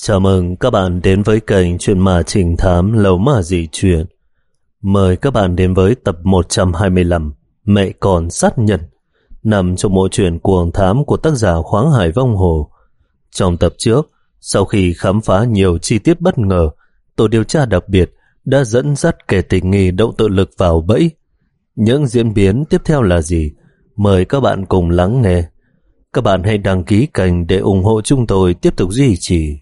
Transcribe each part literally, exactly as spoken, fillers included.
Chào mừng các bạn đến với kênh Chuyện Ma Trình Thám Lầu Ma Dị Chuyện. Mời các bạn đến với tập một trăm hai mươi lăm Mẹ Con Sát Nhân, nằm trong bộ truyện cuồng thám của tác giả Khoáng Hải Vong Hồ. Trong tập trước, sau khi khám phá nhiều chi tiết bất ngờ, tổ điều tra đặc biệt đã dẫn dắt kẻ tình nghi Đậu Tự Lực vào bẫy. Những diễn biến tiếp theo là gì? Mời các bạn cùng lắng nghe. Các bạn hãy đăng ký kênh để ủng hộ chúng tôi tiếp tục duy trì.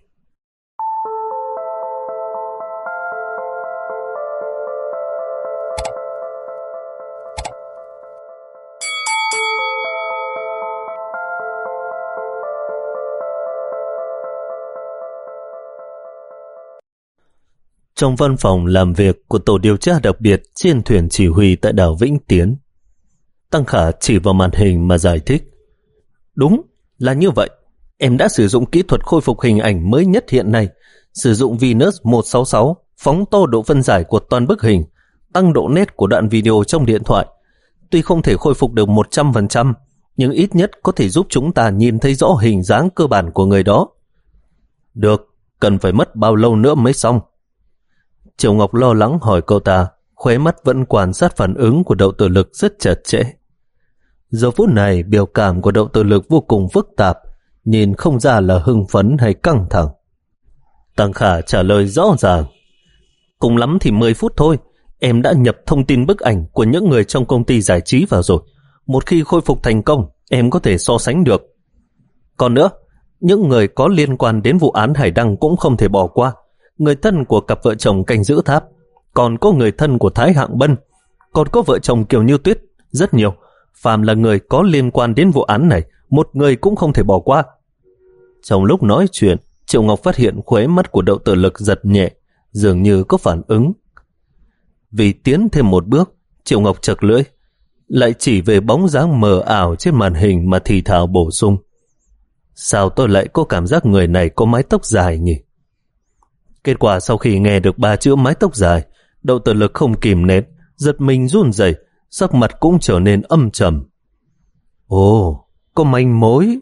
Trong văn phòng làm việc của tổ điều tra đặc biệt trên thuyền chỉ huy tại đảo Vĩnh Tiến, Tăng Khả chỉ vào màn hình mà giải thích. Đúng là như vậy, em đã sử dụng kỹ thuật khôi phục hình ảnh mới nhất hiện nay, sử dụng Venus một sáu sáu, phóng to độ phân giải của toàn bức hình, tăng độ nét của đoạn video trong điện thoại. Tuy không thể khôi phục được một trăm phần trăm, nhưng ít nhất có thể giúp chúng ta nhìn thấy rõ hình dáng cơ bản của người đó. Được, cần phải mất bao lâu nữa mới xong? Triệu Ngọc lo lắng hỏi cậu ta, khóe mắt vẫn quan sát phản ứng của Đậu Tự Lực rất chặt chẽ. Giờ phút này biểu cảm của Đậu Tự Lực vô cùng phức tạp, nhìn không ra là hưng phấn hay căng thẳng. Tăng Khả trả lời rõ ràng. Cùng lắm thì mười phút thôi, em đã nhập thông tin bức ảnh của những người trong công ty giải trí vào rồi. Một khi khôi phục thành công, em có thể so sánh được. Còn nữa, những người có liên quan đến vụ án Hải Đăng cũng không thể bỏ qua. Người thân của cặp vợ chồng canh giữ tháp, còn có người thân của Thái Hạng Bân, còn có vợ chồng Kiều Như Tuyết, rất nhiều. Phàm là người có liên quan đến vụ án này, một người cũng không thể bỏ qua. Trong lúc nói chuyện, Triệu Ngọc phát hiện khóe mắt của Đậu Tự Lực giật nhẹ, dường như có phản ứng. Vì tiến thêm một bước, Triệu Ngọc chật lưỡi, lại chỉ về bóng dáng mờ ảo trên màn hình mà thì thào bổ sung. Sao tôi lại có cảm giác người này có mái tóc dài nhỉ? Kết quả sau khi nghe được ba chữ mái tóc dài, Đậu Tự Lực không kìm nén, giật mình run rẩy, sắc mặt cũng trở nên âm trầm. Ồ, có manh mối.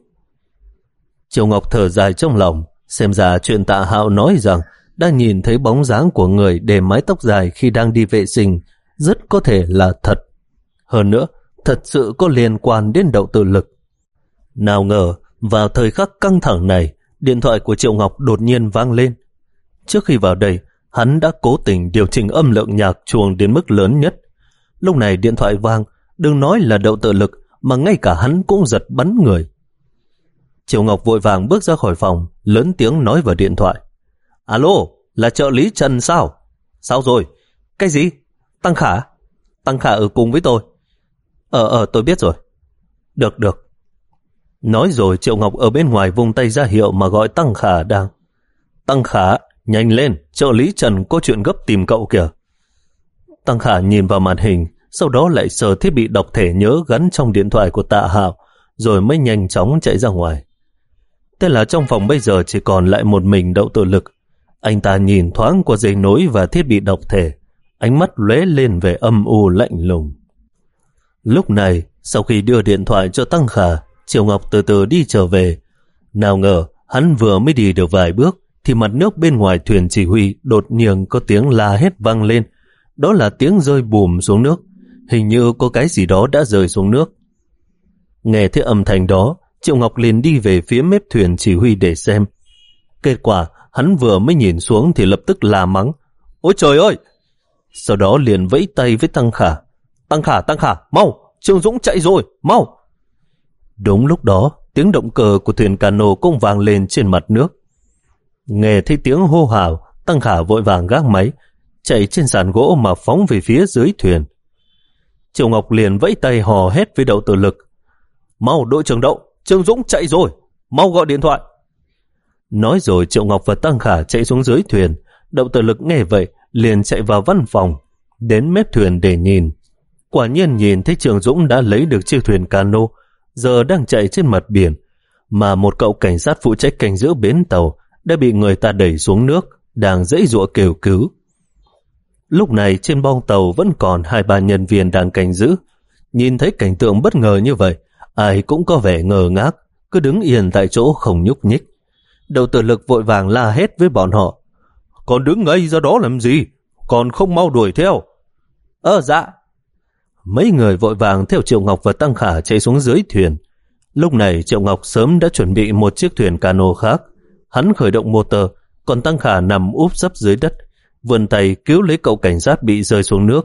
Triệu Ngọc thở dài trong lòng, xem ra chuyện Tạ Hạo nói rằng đã nhìn thấy bóng dáng của người để mái tóc dài khi đang đi vệ sinh, rất có thể là thật. Hơn nữa, thật sự có liên quan đến Đậu Tự Lực. Nào ngờ, vào thời khắc căng thẳng này, điện thoại của Triệu Ngọc đột nhiên vang lên. Trước khi vào đây, hắn đã cố tình điều chỉnh âm lượng nhạc chuông đến mức lớn nhất. Lúc này điện thoại vang, đừng nói là Đậu Tự Lực, mà ngay cả hắn cũng giật bắn người. Triệu Ngọc vội vàng bước ra khỏi phòng, lớn tiếng nói vào điện thoại. Alo, là trợ lý Trần sao? Sao rồi? Cái gì? Tăng Khả? Tăng Khả ở cùng với tôi. Ờ, ờ, tôi biết rồi. Được, được. Nói rồi Triệu Ngọc ở bên ngoài vung tay ra hiệu mà gọi Tăng Khả đang. Tăng Khả, nhanh lên, trợ lý Trần có chuyện gấp tìm cậu kìa. Tăng Khả nhìn vào màn hình, sau đó lại sờ thiết bị đọc thẻ nhớ gắn trong điện thoại của Tạ Hạo, rồi mới nhanh chóng chạy ra ngoài. Thế là trong phòng bây giờ chỉ còn lại một mình Đậu Tự Lực. Anh ta nhìn thoáng qua dây nối và thiết bị đọc thẻ, ánh mắt lóe lên về âm u lạnh lùng. Lúc này, sau khi đưa điện thoại cho Tăng Khả, Triệu Ngọc từ từ đi trở về. Nào ngờ, hắn vừa mới đi được vài bước, thì mặt nước bên ngoài thuyền chỉ huy đột nhiên có tiếng la hét vang lên. Đó là tiếng rơi bùm xuống nước. Hình như có cái gì đó đã rơi xuống nước. Nghe thấy âm thanh đó, Triệu Ngọc liền đi về phía mép thuyền chỉ huy để xem. Kết quả, hắn vừa mới nhìn xuống thì lập tức la mắng. Ôi trời ơi! Sau đó liền vẫy tay với Tăng Khả. Tăng Khả, Tăng Khả, mau! Trương Dũng chạy rồi, mau! Đúng lúc đó, tiếng động cơ của thuyền cano cũng vang lên trên mặt nước. Nghe thấy tiếng hô hào, Tăng Khả vội vàng gác máy, chạy trên sàn gỗ mà phóng về phía dưới thuyền. Triệu Ngọc liền vẫy tay hò hét với Đậu Tự Lực. Mau đội trưởng Đậu, Trương Dũng chạy rồi, mau gọi điện thoại. Nói rồi Triệu Ngọc và Tăng Khả chạy xuống dưới thuyền. Đậu Tự Lực nghe vậy liền chạy vào văn phòng, đến mép thuyền để nhìn. Quả nhiên nhìn thấy Trương Dũng đã lấy được chiếc thuyền cano, giờ đang chạy trên mặt biển, mà một cậu cảnh sát phụ trách canh giữ bến tàu đã bị người ta đẩy xuống nước, đang giãy giụa kêu cứu. Lúc này trên bong tàu vẫn còn hai ba nhân viên đang canh giữ. Nhìn thấy cảnh tượng bất ngờ như vậy, ai cũng có vẻ ngờ ngác, cứ đứng yên tại chỗ không nhúc nhích. Đậu Tử Lực vội vàng la hét với bọn họ. Còn đứng ngây ra đó làm gì? Còn không mau đuổi theo. Ơ dạ. Mấy người vội vàng theo Triệu Ngọc và Tăng Khả chạy xuống dưới thuyền. Lúc này Triệu Ngọc sớm đã chuẩn bị một chiếc thuyền cano khác. Hắn khởi động motor, còn Tăng Khả nằm úp sấp dưới đất, vươn tay cứu lấy cậu cảnh sát bị rơi xuống nước.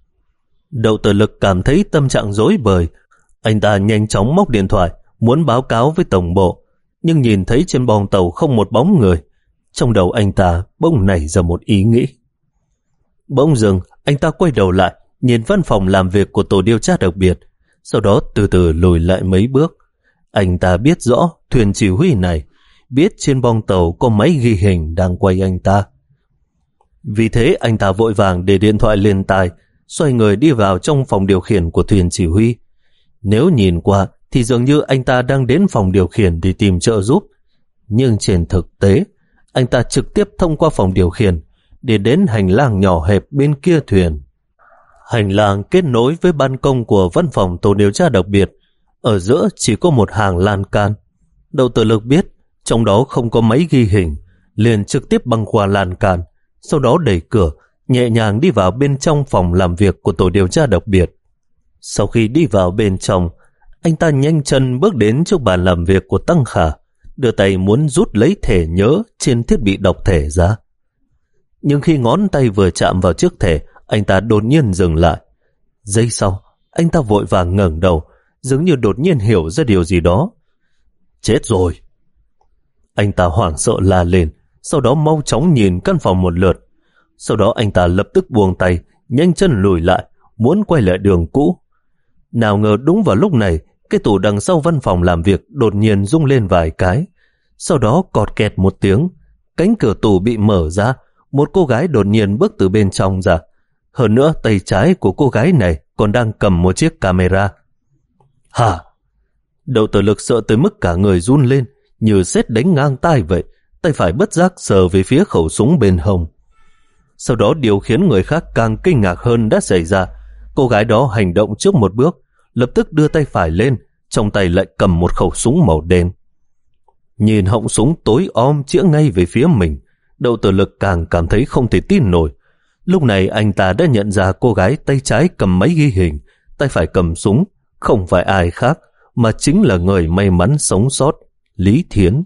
Đậu Tử Lực cảm thấy tâm trạng rối bời. Anh ta nhanh chóng móc điện thoại, muốn báo cáo với tổng bộ, nhưng nhìn thấy trên bong tàu không một bóng người. Trong đầu anh ta bỗng nảy ra một ý nghĩ. Bỗng dưng, anh ta quay đầu lại, nhìn văn phòng làm việc của tổ điều tra đặc biệt, sau đó từ từ lùi lại mấy bước. Anh ta biết rõ thuyền chỉ huy này, biết trên bong tàu có máy ghi hình đang quay anh ta. Vì thế anh ta vội vàng để điện thoại lên tai, xoay người đi vào trong phòng điều khiển của thuyền chỉ huy. Nếu nhìn qua thì dường như anh ta đang đến phòng điều khiển để tìm trợ giúp, nhưng trên thực tế anh ta trực tiếp thông qua phòng điều khiển để đến hành lang nhỏ hẹp bên kia thuyền. Hành lang kết nối với ban công của văn phòng tổ điều tra đặc biệt, ở giữa chỉ có một hàng lan can. Đậu Tử Lực biết trong đó không có máy ghi hình, liền trực tiếp băng qua lan can, sau đó đẩy cửa, nhẹ nhàng đi vào bên trong phòng làm việc của tổ điều tra đặc biệt. Sau khi đi vào bên trong, anh ta nhanh chân bước đến trước bàn làm việc của Tăng Khả, đưa tay muốn rút lấy thẻ nhớ trên thiết bị đọc thẻ ra. Nhưng khi ngón tay vừa chạm vào chiếc thẻ, anh ta đột nhiên dừng lại. Giây sau, anh ta vội vàng ngẩng đầu, dường như đột nhiên hiểu ra điều gì đó. Chết rồi! Anh ta hoảng sợ la lên, sau đó mau chóng nhìn căn phòng một lượt. Sau đó anh ta lập tức buông tay, nhanh chân lùi lại, muốn quay lại đường cũ. Nào ngờ đúng vào lúc này, cái tủ đằng sau văn phòng làm việc đột nhiên rung lên vài cái. Sau đó cọt kẹt một tiếng, cánh cửa tủ bị mở ra, một cô gái đột nhiên bước từ bên trong ra. Hơn nữa tay trái của cô gái này còn đang cầm một chiếc camera. Hả? Đậu Tử Lực sợ tới mức cả người run lên, như sét đánh ngang tai vậy, tay phải bất giác sờ về phía khẩu súng bên hông. Sau đó điều khiến người khác càng kinh ngạc hơn đã xảy ra. Cô gái đó hành động trước một bước, lập tức đưa tay phải lên, trong tay lại cầm một khẩu súng màu đen. Nhìn họng súng tối om chĩa ngay về phía mình, Đậu Tử Lực càng cảm thấy không thể tin nổi. Lúc này anh ta đã nhận ra cô gái tay trái cầm máy ghi hình, tay phải cầm súng, không phải ai khác, mà chính là người may mắn sống sót, Lý Thiến.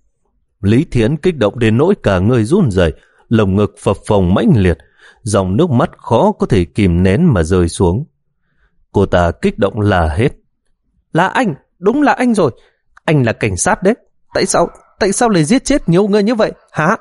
Lý Thiến kích động đến nỗi cả người run rẩy, lồng ngực phập phồng mãnh liệt, dòng nước mắt khó có thể kìm nén mà rơi xuống. Cô ta kích động la hét. Là anh, đúng là anh rồi. Anh là cảnh sát đấy. Tại sao, tại sao lại giết chết nhiều người như vậy, hả?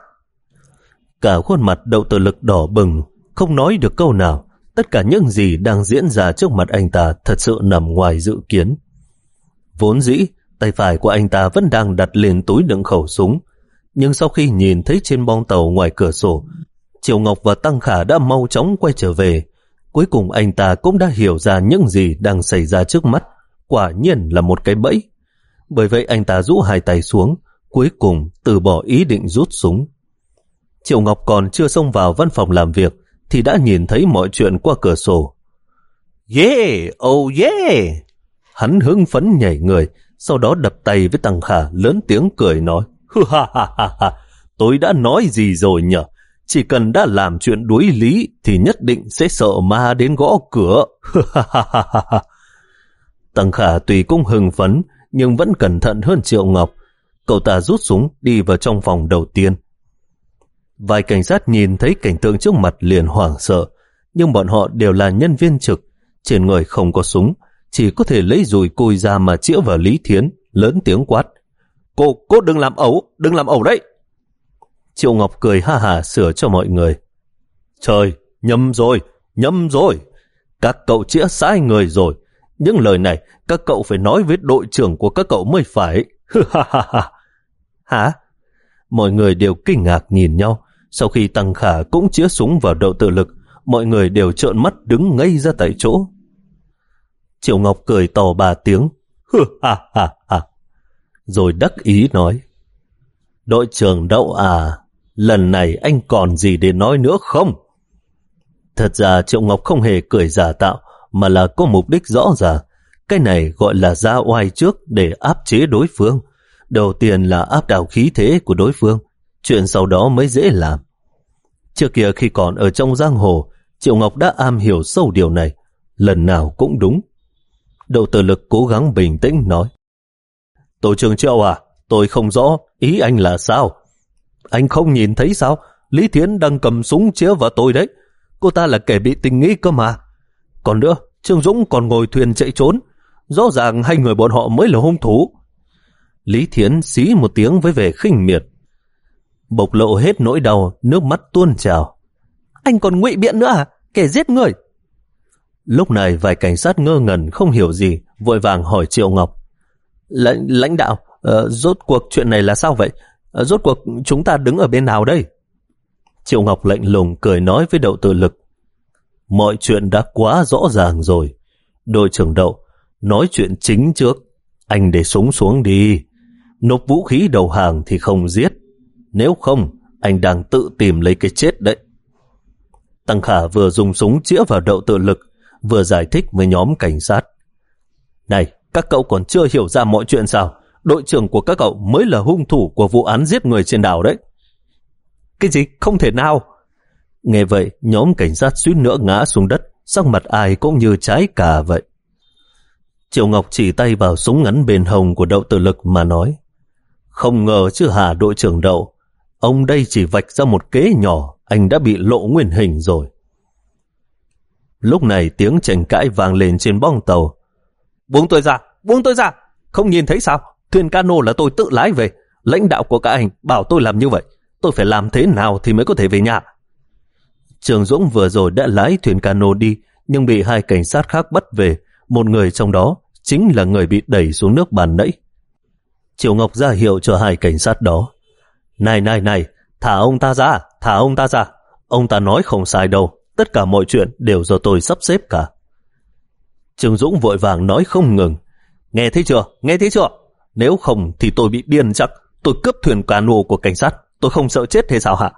Cả khuôn mặt Đậu Tử Lực đỏ bừng, không nói được câu nào. Tất cả những gì đang diễn ra trước mặt anh ta thật sự nằm ngoài dự kiến. Vốn dĩ, tay phải của anh ta vẫn đang đặt lên túi đựng khẩu súng. Nhưng sau khi nhìn thấy trên bong tàu ngoài cửa sổ, Triệu Ngọc và Tăng Khả đã mau chóng quay trở về. Cuối cùng anh ta cũng đã hiểu ra những gì đang xảy ra trước mắt. Quả nhiên là một cái bẫy. Bởi vậy anh ta rũ hai tay xuống, cuối cùng từ bỏ ý định rút súng. Triệu Ngọc còn chưa xông vào văn phòng làm việc thì đã nhìn thấy mọi chuyện qua cửa sổ. Yeah, oh yeah! Hắn hưng phấn nhảy người, sau đó đập tay với Tăng Khả, lớn tiếng cười nói. Ha ha ha ha, tôi đã nói gì rồi nhỉ? Chỉ cần đã làm chuyện đuối lý thì nhất định sẽ sợ ma đến gõ cửa. Tăng Khả tuy cũng hưng phấn nhưng vẫn cẩn thận hơn Triệu Ngọc. Cậu ta rút súng đi vào trong phòng đầu tiên. Vài cảnh sát nhìn thấy cảnh tượng trước mặt liền hoảng sợ, nhưng bọn họ đều là nhân viên trực, trên người không có súng, chỉ có thể lấy dùi cùi ra mà chĩa vào Lý Thiến, lớn tiếng quát. Cô, cô đừng làm ẩu, đừng làm ẩu đấy. Triệu Ngọc cười ha hả sửa cho mọi người. Trời, nhầm rồi, nhầm rồi. Các cậu chĩa sai người rồi. Những lời này các cậu phải nói với đội trưởng của các cậu mới phải. Hả? Mọi người đều kinh ngạc nhìn nhau. Sau khi Tăng Khả cũng chĩa súng vào Đậu Tử Lực, mọi người đều trợn mắt đứng ngây ra tại chỗ. Triệu Ngọc cười to ba tiếng. Rồi đắc ý nói. Đội trưởng Đậu à, lần này anh còn gì để nói nữa không? Thật ra Triệu Ngọc không hề cười giả tạo, mà là có mục đích rõ ràng. Cái này gọi là ra oai trước để áp chế đối phương. Đầu tiên là áp đảo khí thế của đối phương, chuyện sau đó mới dễ làm. Trước kia khi còn ở trong giang hồ, Triệu Ngọc đã am hiểu sâu điều này, lần nào cũng đúng. Đậu Tử Lực cố gắng bình tĩnh nói: Tổ trưởng Triệu à, tôi không rõ ý anh là sao. Anh không nhìn thấy sao? Lý Thiến đang cầm súng chĩa vào tôi đấy. Cô ta là kẻ bị tình nghi cơ mà. Còn nữa, Trương Dũng còn ngồi thuyền chạy trốn. Rõ ràng hai người bọn họ mới là hung thủ. Lý Thiến xí một tiếng với vẻ khinh miệt, bộc lộ hết nỗi đau, nước mắt tuôn trào. Anh còn ngụy biện nữa à? Kẻ giết người. Lúc này vài cảnh sát ngơ ngẩn không hiểu gì, vội vàng hỏi Triệu Ngọc: Lãnh, lãnh đạo, uh, rốt cuộc chuyện này là sao vậy? Uh, rốt cuộc chúng ta đứng ở bên nào đây? Triệu Ngọc lạnh lùng cười nói với Đậu Tử Lực: Mọi chuyện đã quá rõ ràng rồi. Đội trưởng Đậu, nói chuyện chính trước. Anh để súng xuống đi. Nộp vũ khí đầu hàng thì không giết. Nếu không, anh đang tự tìm lấy cái chết đấy. Tăng Khả vừa dùng súng chĩa vào Đậu Tử Lực, vừa giải thích với nhóm cảnh sát: Này, các cậu còn chưa hiểu ra mọi chuyện sao? Đội trưởng của các cậu mới là hung thủ của vụ án giết người trên đảo đấy. Cái gì? Không thể nào. Nghe vậy, nhóm cảnh sát suýt nữa ngã xuống đất, sắc mặt ai cũng như trái cà vậy. Triệu Ngọc chỉ tay vào súng ngắn bền hồng của Đậu Tử Lực mà nói: Không ngờ chứ hả đội trưởng Đậu, ông đây chỉ vạch ra một kế nhỏ, anh đã bị lộ nguyên hình rồi. Lúc này tiếng tranh cãi vang lên trên bong tàu. Buông tôi ra, buông tôi ra, không nhìn thấy sao? Thuyền cano là tôi tự lái về. Lãnh đạo của các anh bảo tôi làm như vậy. Tôi phải làm thế nào thì mới có thể về nhà? Trường Dũng vừa rồi đã lái thuyền cano đi, nhưng bị hai cảnh sát khác bắt về. Một người trong đó chính là người bị đẩy xuống nước bàn nãy. Triệu Ngọc ra hiệu cho hai cảnh sát đó: Này này này, thả ông ta ra, thả ông ta ra. Ông ta nói không sai đâu, tất cả mọi chuyện đều do tôi sắp xếp cả. Trường Dũng vội vàng nói không ngừng: Nghe thấy chưa, nghe thấy chưa? Nếu không thì tôi bị điên chắc. Tôi cướp thuyền cano của cảnh sát, tôi không sợ chết hay sao hả?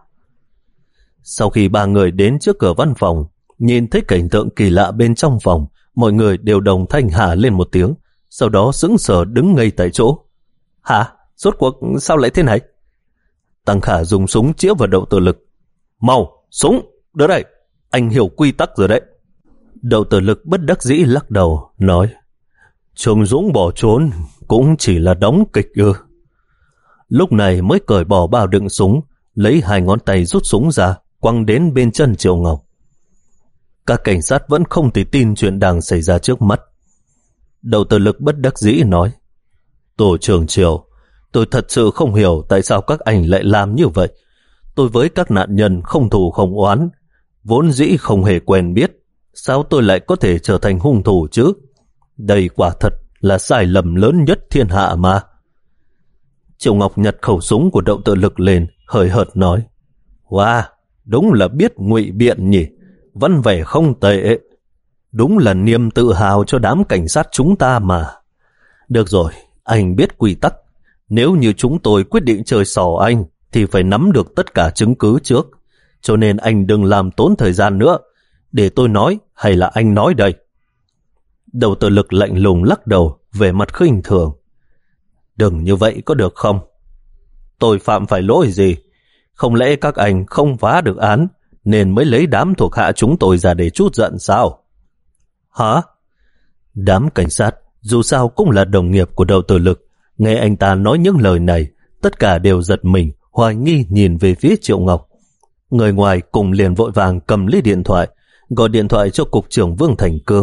Sau khi ba người đến trước cửa văn phòng, nhìn thấy cảnh tượng kỳ lạ bên trong phòng, mọi người đều đồng thanh hả lên một tiếng, sau đó sững sờ đứng ngây tại chỗ. Hả? Rốt cuộc sao lại thế này? Tăng Khả dùng súng chĩa vào Đậu Tử Lực: Mau, súng, đỡ đây, anh hiểu quy tắc rồi đấy. Đậu Tử Lực bất đắc dĩ lắc đầu, nói: Trương Dũng bỏ trốn cũng chỉ là đóng kịch ư? Lúc này mới cởi bỏ bao đựng súng, lấy hai ngón tay rút súng ra, quăng đến bên chân Triệu Ngọc. Các cảnh sát vẫn không thể tin chuyện đang xảy ra trước mắt. Đậu Tử Lực bất đắc dĩ nói: Tổ trưởng Triệu, tôi thật sự không hiểu tại sao các anh lại làm như vậy. Tôi với các nạn nhân không thù không oán, vốn dĩ không hề quen biết, sao tôi lại có thể trở thành hung thủ chứ? Đây quả thật là sai lầm lớn nhất thiên hạ mà. Triệu Ngọc nhặt khẩu súng của Đậu Tử Lực lên, hời hợt nói: Wow, đúng là biết ngụy biện nhỉ, văn vẻ không tệ. Đúng là niềm tự hào cho đám cảnh sát chúng ta mà. Được rồi, anh biết quy tắc. Nếu như chúng tôi quyết định chơi xỏ anh, thì phải nắm được tất cả chứng cứ trước. Cho nên anh đừng làm tốn thời gian nữa. Để tôi nói hay là anh nói đây? Đậu Tử Lực lạnh lùng lắc đầu, về mặt khinh thường: Đừng như vậy có được không? Tôi phạm phải lỗi gì? Không lẽ các anh không phá được án nên mới lấy đám thuộc hạ chúng tôi ra để trút giận sao? Hả? Đám cảnh sát dù sao cũng là đồng nghiệp của Đậu Tử Lực, nghe anh ta nói những lời này, tất cả đều giật mình, hoài nghi nhìn về phía Triệu Ngọc. Người ngoài cùng liền vội vàng cầm lấy điện thoại, gọi điện thoại cho cục trưởng Vương Thành Cương.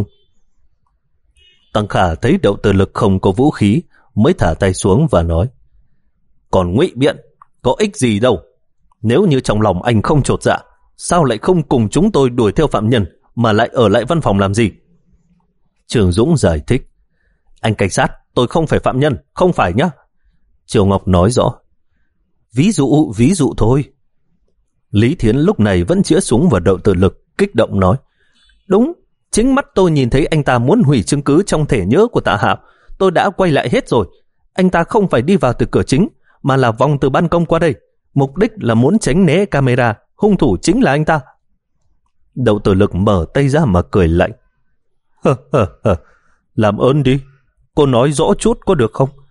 Tăng Khả thấy Đậu Tử Lực không có vũ khí, mới thả tay xuống và nói: Còn ngụy biện, có ích gì đâu. Nếu như trong lòng anh không chột dạ, sao lại không cùng chúng tôi đuổi theo phạm nhân mà lại ở lại văn phòng làm gì? Trường Dũng giải thích: Anh cảnh sát, tôi không phải phạm nhân, không phải nhá. Triệu Ngọc nói rõ: Ví dụ, ví dụ thôi. Lý Thiến lúc này vẫn chĩa súng vào Đậu Tử Lực, kích động nói: Đúng, chính mắt tôi nhìn thấy anh ta muốn hủy chứng cứ trong thẻ nhớ của Tạ Hạo. Tôi đã quay lại hết rồi. Anh ta không phải đi vào từ cửa chính, mà là vòng từ ban công qua đây. Mục đích là muốn tránh né camera. Hung thủ chính là anh ta. Đậu Tử Lực mở tay ra mà cười lạnh: Hờ hờ hờ, làm ơn đi, cô nói rõ chút có được không?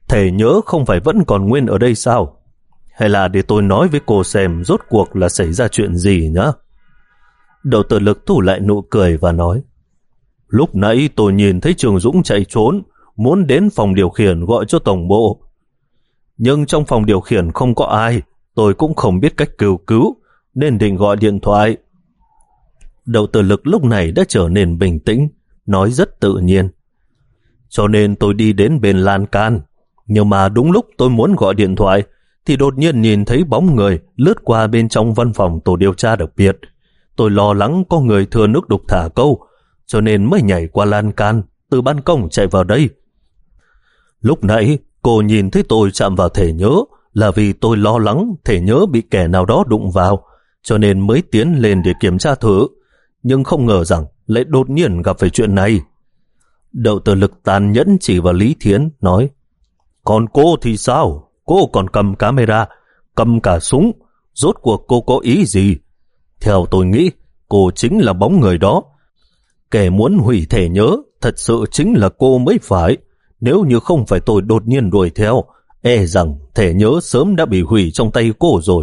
Thể nhớ không phải vẫn còn nguyên ở đây sao? Hay là để tôi nói với cô xem rốt cuộc là xảy ra chuyện gì nhá? Đậu Tử Lực thu lại nụ cười và nói, lúc nãy tôi nhìn thấy Trường Dũng chạy trốn, muốn đến phòng điều khiển gọi cho tổng bộ. Nhưng trong phòng điều khiển không có ai, tôi cũng không biết cách kêu cứu, nên định gọi điện thoại. Đậu Tử Lực lúc này đã trở nên bình tĩnh, nói rất tự nhiên. Cho nên tôi đi đến bên lan can, nhưng mà đúng lúc tôi muốn gọi điện thoại, thì đột nhiên nhìn thấy bóng người lướt qua bên trong văn phòng tổ điều tra đặc biệt. Tôi lo lắng có người thừa nước đục thả câu, cho nên mới nhảy qua lan can, từ ban công chạy vào đây. Lúc nãy, cô nhìn thấy tôi chạm vào thẻ nhớ là vì tôi lo lắng thẻ nhớ bị kẻ nào đó đụng vào, cho nên mới tiến lên để kiểm tra thử. Nhưng không ngờ rằng lại đột nhiên gặp phải chuyện này. Đậu Tử Lực tàn nhẫn chỉ vào Lý Thiến, nói, còn cô thì sao? Cô còn cầm camera, cầm cả súng, rốt cuộc cô có ý gì? Theo tôi nghĩ, cô chính là bóng người đó. Kẻ muốn hủy thẻ nhớ, thật sự chính là cô mới phải. Nếu như không phải tôi đột nhiên đuổi theo, e rằng thẻ nhớ sớm đã bị hủy trong tay cô rồi.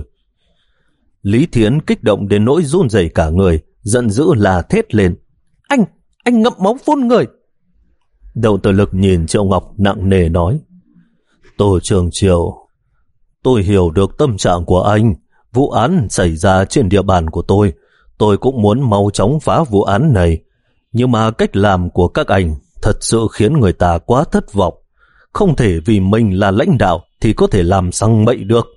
Lý Thiến kích động đến nỗi run rẩy cả người, giận dữ là thét lên. Anh, anh ngậm máu phun người. Đậu Tử Lực nhìn Triệu Ngọc nặng nề nói, Tổ trưởng Triệu, tôi hiểu được tâm trạng của anh. Vụ án xảy ra trên địa bàn của tôi, tôi cũng muốn mau chóng phá vụ án này. Nhưng mà cách làm của các anh thật sự khiến người ta quá thất vọng. Không thể vì mình là lãnh đạo thì có thể làm sang bậy được.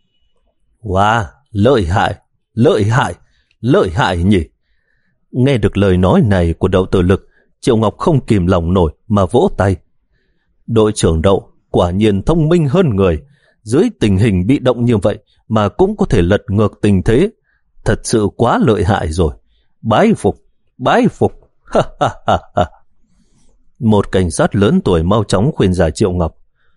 Wow, lợi hại, lợi hại, lợi hại nhỉ. Nghe được lời nói này của Đậu Tử Lực, Triệu Ngọc không kìm lòng nổi mà vỗ tay. Đội trưởng Đậu quả nhiên thông minh hơn người. Dưới tình hình bị động như vậy mà cũng có thể lật ngược tình thế. Thật sự quá lợi hại rồi. Bái phục, bái phục. Ha ha ha ha. Một cảnh sát lớn tuổi mau chóng khuyên giải Triệu Ngọc.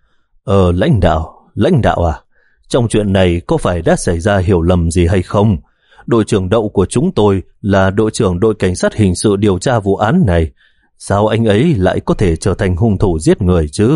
Ờ lãnh đạo, lãnh đạo à, trong chuyện này có phải đã xảy ra hiểu lầm gì hay không? Đội trưởng Đậu của chúng tôi là đội trưởng đội cảnh sát hình sự điều tra vụ án này. Sao anh ấy lại có thể trở thành hung thủ giết người chứ?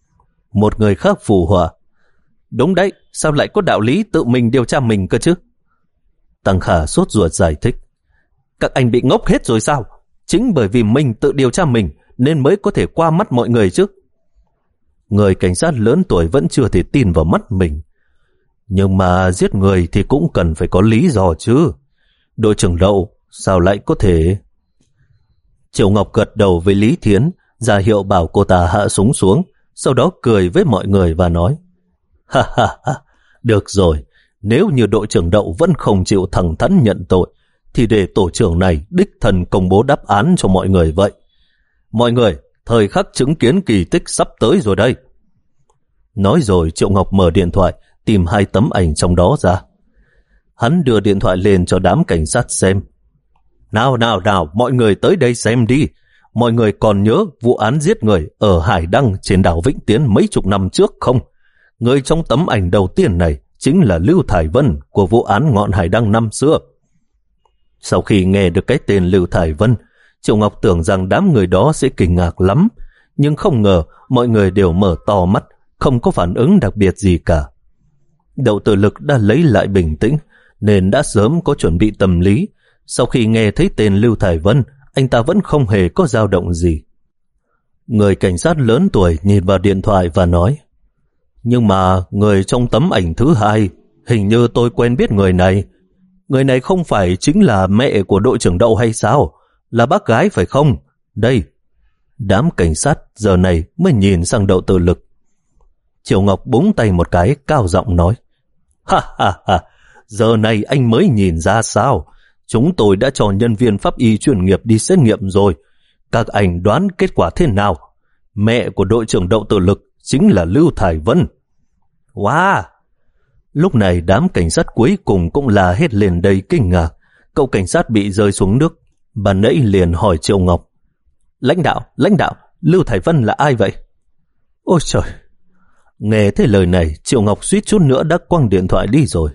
Một người khác phụ họa. Đúng đấy, sao lại có đạo lý tự mình điều tra mình cơ chứ? Tăng Khả sốt ruột giải thích. Các anh bị ngốc hết rồi sao? Chính bởi vì mình tự điều tra mình nên mới có thể qua mắt mọi người chứ. Người cảnh sát lớn tuổi vẫn chưa thể tin vào mắt mình. Nhưng mà giết người thì cũng cần phải có lý do chứ. Đội trưởng Đậu sao lại có thể... Triệu Ngọc gật đầu với Lý Thiến, ra hiệu bảo cô ta hạ súng xuống, sau đó cười với mọi người và nói, ha ha ha, được rồi, nếu như đội trưởng Đậu vẫn không chịu thẳng thắn nhận tội, thì để tổ trưởng này đích thân công bố đáp án cho mọi người vậy. Mọi người, thời khắc chứng kiến kỳ tích sắp tới rồi đây. Nói rồi Triệu Ngọc mở điện thoại, tìm hai tấm ảnh trong đó ra. Hắn đưa điện thoại lên cho đám cảnh sát xem. Nào nào nào, mọi người tới đây xem đi. Mọi người còn nhớ vụ án giết người ở Hải Đăng trên đảo Vĩnh Tiến mấy chục năm trước không? Người trong tấm ảnh đầu tiên này chính là Lưu Thải Vân của vụ án Ngọn Hải Đăng năm xưa. Sau khi nghe được cái tên Lưu Thải Vân, Triệu Ngọc tưởng rằng đám người đó sẽ kinh ngạc lắm, nhưng không ngờ mọi người đều mở to mắt, không có phản ứng đặc biệt gì cả. Đậu Tử Lực đã lấy lại bình tĩnh, nên đã sớm có chuẩn bị tâm lý. Sau khi nghe thấy tên Lưu Thải Vân, anh ta vẫn không hề có dao động gì. Người cảnh sát lớn tuổi nhìn vào điện thoại và nói, nhưng mà người trong tấm ảnh thứ hai, hình như tôi quen biết người này. Người này không phải chính là mẹ của đội trưởng Đậu hay sao? Là bác gái phải không? Đây. Đám cảnh sát giờ này mới nhìn sang Đậu Tử Lực. Triệu Ngọc búng tay một cái, cao giọng nói, ha ha ha, giờ này anh mới nhìn ra sao? Chúng tôi đã cho nhân viên pháp y chuyên nghiệp đi xét nghiệm rồi. Các anh đoán kết quả thế nào? Mẹ của đội trưởng Đậu Tử Lực chính là Lưu Thải Vân. Wow! Lúc này đám cảnh sát cuối cùng cũng là hết lên đầy kinh ngạc. Cậu cảnh sát bị rơi xuống nước. Bà nãy liền hỏi Triệu Ngọc, lãnh đạo, lãnh đạo, Lưu Thải Vân là ai vậy? Ôi trời! Nghe thấy lời này, Triệu Ngọc suýt chút nữa đã quăng điện thoại đi rồi.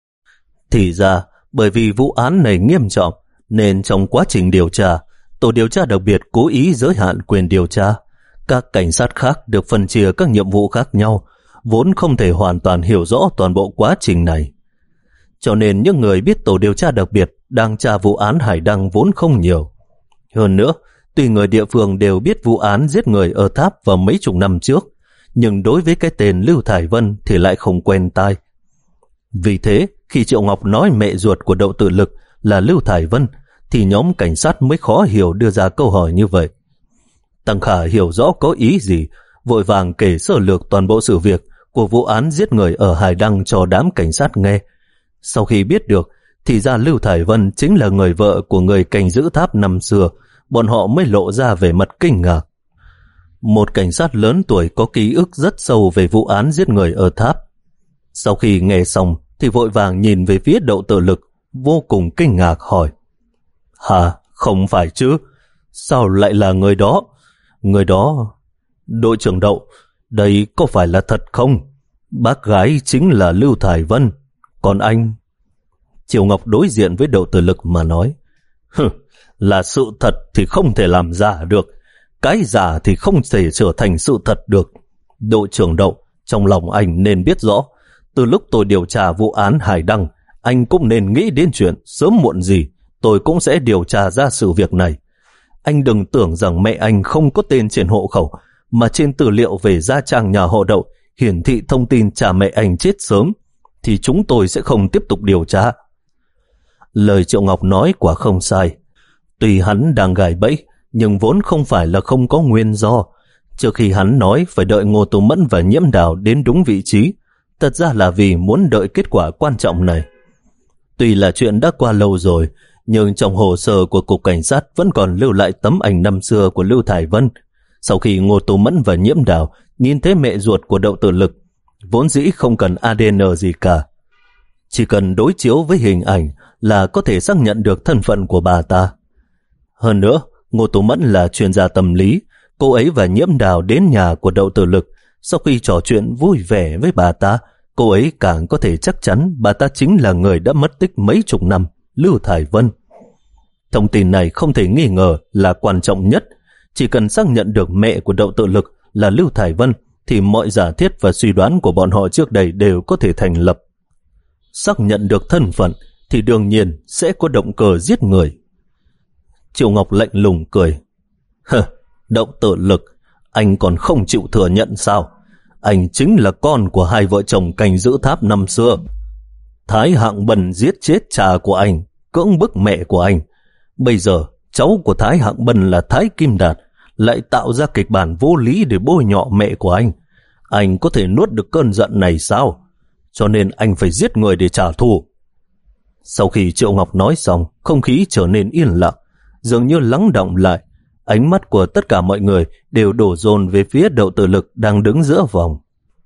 Thì ra, bởi vì vụ án này nghiêm trọng, nên trong quá trình điều tra, tổ điều tra đặc biệt cố ý giới hạn quyền điều tra. Các cảnh sát khác được phân chia các nhiệm vụ khác nhau, vốn không thể hoàn toàn hiểu rõ toàn bộ quá trình này. Cho nên những người biết tổ điều tra đặc biệt đang tra vụ án Hải Đăng vốn không nhiều. Hơn nữa, tuy người địa phương đều biết vụ án giết người ở tháp vào mấy chục năm trước, nhưng đối với cái tên Lưu Thải Vân thì lại không quen tai. Vì thế, khi Triệu Ngọc nói mẹ ruột của Đậu Tử Lực là Lưu Thải Vân, thì nhóm cảnh sát mới khó hiểu đưa ra câu hỏi như vậy. Tăng Khả hiểu rõ có ý gì, vội vàng kể sơ lược toàn bộ sự việc của vụ án giết người ở Hải Đăng cho đám cảnh sát nghe. Sau khi biết được, thì ra Lưu Thải Vân chính là người vợ của người canh giữ tháp năm xưa, bọn họ mới lộ ra vẻ mặt kinh ngạc. Một cảnh sát lớn tuổi có ký ức rất sâu về vụ án giết người ở tháp. Sau khi nghe xong thì vội vàng nhìn về phía Đậu Tử Lực, vô cùng kinh ngạc hỏi: Hả, không phải chứ? Sao lại là người đó? Người đó... Đội trưởng Đậu, đây có phải là thật không? Bác gái chính là Lưu Thải Vân, còn anh... Triệu Ngọc đối diện với Đậu Tử Lực mà nói: Hừ, là sự thật thì không thể làm giả được, cái giả thì không thể trở thành sự thật được. Đội trưởng Đậu, trong lòng anh nên biết rõ, từ lúc tôi điều tra vụ án Hải Đăng, anh cũng nên nghĩ đến chuyện sớm muộn gì tôi cũng sẽ điều tra ra sự việc này. Anh đừng tưởng rằng mẹ anh không có tên trên hộ khẩu, mà trên tư liệu về gia trang nhà họ Đậu hiển thị thông tin cha mẹ anh chết sớm, thì chúng tôi sẽ không tiếp tục điều tra. Lời Triệu Ngọc nói quả không sai. Tuy hắn đang gài bẫy, nhưng vốn không phải là không có nguyên do. Trước khi hắn nói phải đợi Ngô Tú Mẫn và Nhiễm Đào đến đúng vị trí, thật ra là vì muốn đợi kết quả quan trọng này. Tuy là chuyện đã qua lâu rồi, nhưng trong hồ sơ của Cục Cảnh sát vẫn còn lưu lại tấm ảnh năm xưa của Lưu Thải Vân. Sau khi Ngô Tú Mẫn và Nhiễm Đào nhìn thấy mẹ ruột của Đậu Tử Lực, vốn dĩ không cần a đê en gì cả. Chỉ cần đối chiếu với hình ảnh là có thể xác nhận được thân phận của bà ta. Hơn nữa, Ngô Tú Mẫn là chuyên gia tâm lý, cô ấy và Nhiễm Đào đến nhà của Đậu Tử Lực. Sau khi trò chuyện vui vẻ với bà ta, cô ấy càng có thể chắc chắn bà ta chính là người đã mất tích mấy chục năm, Lưu Thải Vân. Thông tin này không thể nghi ngờ là quan trọng nhất. Chỉ cần xác nhận được mẹ của Đậu Tử Lực là Lưu Thải Vân, thì mọi giả thiết và suy đoán của bọn họ trước đây đều có thể thành lập. Xác nhận được thân phận thì đương nhiên sẽ có động cơ giết người. Triệu Ngọc lạnh lùng cười: Hừ, Đậu Tử Lực, anh còn không chịu thừa nhận sao? Anh chính là con của hai vợ chồng canh giữ tháp năm xưa. Thái Hạng Bân giết chết cha của anh, cưỡng bức mẹ của anh. Bây giờ cháu của Thái Hạng Bân là Thái Kim Đạt lại tạo ra kịch bản vô lý để bôi nhọ mẹ của anh. Anh có thể nuốt được cơn giận này sao? Cho nên anh phải giết người để trả thù. Sau khi Triệu Ngọc nói xong, không khí trở nên yên lặng, dường như lắng động lại. Ánh mắt của tất cả mọi người đều đổ dồn về phía Đậu Tử Lực đang đứng giữa vòng.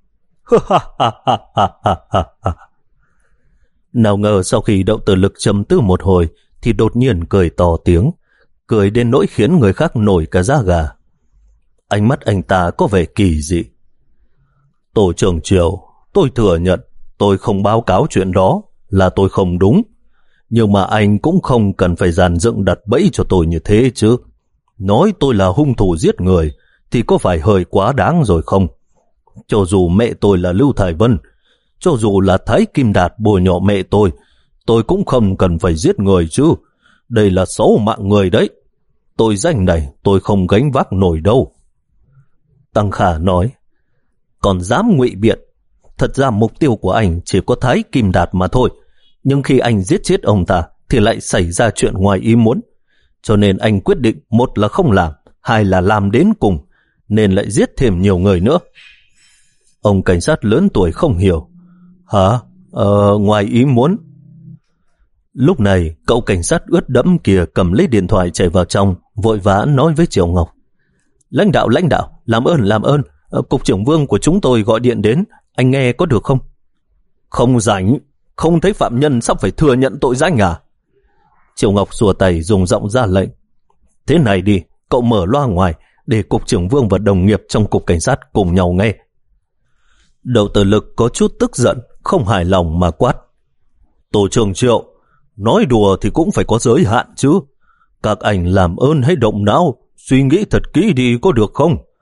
Nào ngờ sau khi Đậu Tử Lực trầm tư một hồi thì đột nhiên cười to tiếng, cười đến nỗi khiến người khác nổi cả da gà. Ánh mắt anh ta có vẻ kỳ dị. Tổ trưởng Triệu, tôi thừa nhận tôi không báo cáo chuyện đó, là tôi không đúng. Nhưng mà anh cũng không cần phải dàn dựng đặt bẫy cho tôi như thế chứ. Nói tôi là hung thủ giết người thì có phải hơi quá đáng rồi không? Cho dù mẹ tôi là Lưu Thải Vân, cho dù là Thái Kim Đạt bôi nhọ mẹ tôi, tôi cũng không cần phải giết người chứ. Đây là xấu mạng người đấy. Tôi danh này tôi không gánh vác nổi đâu. Tăng Khả nói: Còn dám ngụy biện. Thật ra mục tiêu của anh chỉ có Thái Kim Đạt mà thôi. Nhưng khi anh giết chết ông ta thì lại xảy ra chuyện ngoài ý muốn. Cho nên anh quyết định một là không làm, hai là làm đến cùng, nên lại giết thêm nhiều người nữa. Ông cảnh sát lớn tuổi không hiểu. Hả? Ờ, ngoài ý muốn. Lúc này, cậu cảnh sát ướt đẫm kia cầm lấy điện thoại chạy vào trong, vội vã nói với Triệu Ngọc: Lãnh đạo, lãnh đạo, làm ơn, làm ơn, cục trưởng Vương của chúng tôi gọi điện đến, anh nghe có được không? Không rảnh, không thấy phạm nhân sắp phải thừa nhận tội danh à? Triệu Ngọc xua tay dùng giọng ra lệnh. Thế này đi, cậu mở loa ngoài để cục trưởng Vương và đồng nghiệp trong cục cảnh sát cùng nhau nghe. Đậu Tử Lực có chút tức giận, không hài lòng mà quát: Tổ trưởng Triệu, nói đùa thì cũng phải có giới hạn chứ. Các anh làm ơn hãy động não, suy nghĩ thật kỹ đi có được không?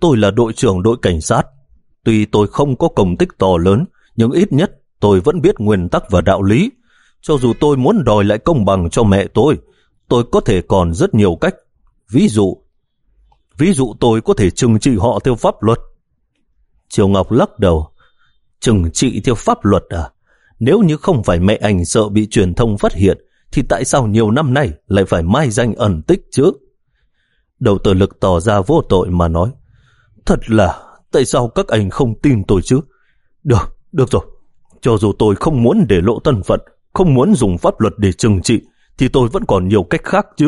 tôi là đội trưởng đội cảnh sát. Tuy tôi không có công tích to lớn, nhưng ít nhất tôi vẫn biết nguyên tắc và đạo lý. Cho dù tôi muốn đòi lại công bằng cho mẹ tôi, tôi có thể còn rất nhiều cách. Ví dụ, ví dụ tôi có thể trừng trị họ theo pháp luật. Triều Ngọc lắc đầu. Trừng trị theo pháp luật à? Nếu như không phải mẹ anh sợ bị truyền thông phát hiện, thì tại sao nhiều năm nay lại phải mai danh ẩn tích chứ? Đầu Tử Lực tỏ ra vô tội mà nói. Thật là, tại sao các anh không tin tôi chứ? Được, được rồi. Cho dù tôi không muốn để lộ thân phận, không muốn dùng pháp luật để trừng trị, thì tôi vẫn còn nhiều cách khác chứ.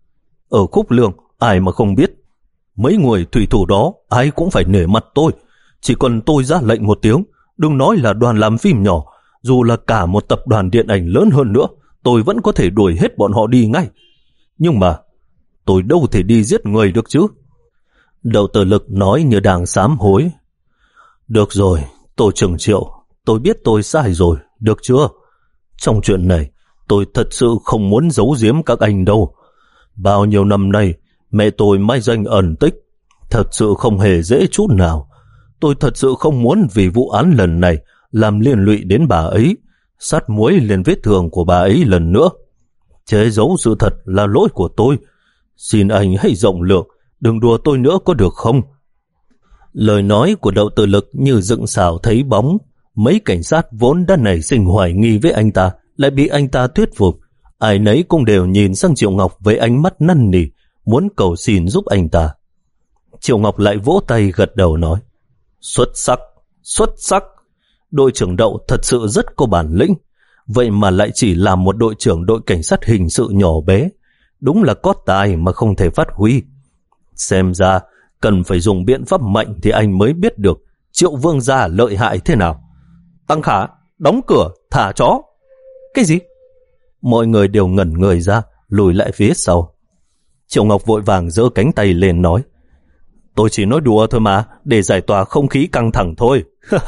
Ở Khúc Lương, ai mà không biết. Mấy người thủy thủ đó, ai cũng phải nể mặt tôi. Chỉ cần tôi ra lệnh một tiếng, đừng nói là đoàn làm phim nhỏ, dù là cả một tập đoàn điện ảnh lớn hơn nữa, tôi vẫn có thể đuổi hết bọn họ đi ngay. Nhưng mà, tôi đâu thể đi giết người được chứ. Đầu Tử Lực nói như đang sám hối. Được rồi, Tô Trường Triệu, tôi biết tôi sai rồi, được chưa? Trong chuyện này, tôi thật sự không muốn giấu giếm các anh đâu. Bao nhiêu năm nay, mẹ tôi mai danh ẩn tích, thật sự không hề dễ chút nào. Tôi thật sự không muốn vì vụ án lần này làm liên lụy đến bà ấy, sát muối lên vết thương của bà ấy lần nữa. Che giấu sự thật là lỗi của tôi. Xin anh hãy rộng lượng, đừng đùa tôi nữa có được không? Lời nói của Đậu Tử Lực như dựng xào thấy bóng. Mấy cảnh sát vốn đã nảy sinh hoài nghi với anh ta, lại bị anh ta thuyết phục. Ai nấy cũng đều nhìn sang Triệu Ngọc với ánh mắt năn nỉ, muốn cầu xin giúp anh ta. Triệu Ngọc lại vỗ tay gật đầu nói. Xuất sắc, xuất sắc. Đội trưởng Đậu thật sự rất có bản lĩnh. Vậy mà lại chỉ là một đội trưởng đội cảnh sát hình sự nhỏ bé. Đúng là có tài mà không thể phát huy. Xem ra, cần phải dùng biện pháp mạnh thì anh mới biết được Triệu Vương gia lợi hại thế nào. Tăng Khả, đóng cửa, thả chó. Cái gì? Mọi người đều ngẩn người ra, lùi lại phía sau. Triệu Ngọc vội vàng giơ cánh tay lên nói. Tôi chỉ nói đùa thôi mà, để giải tỏa không khí căng thẳng thôi.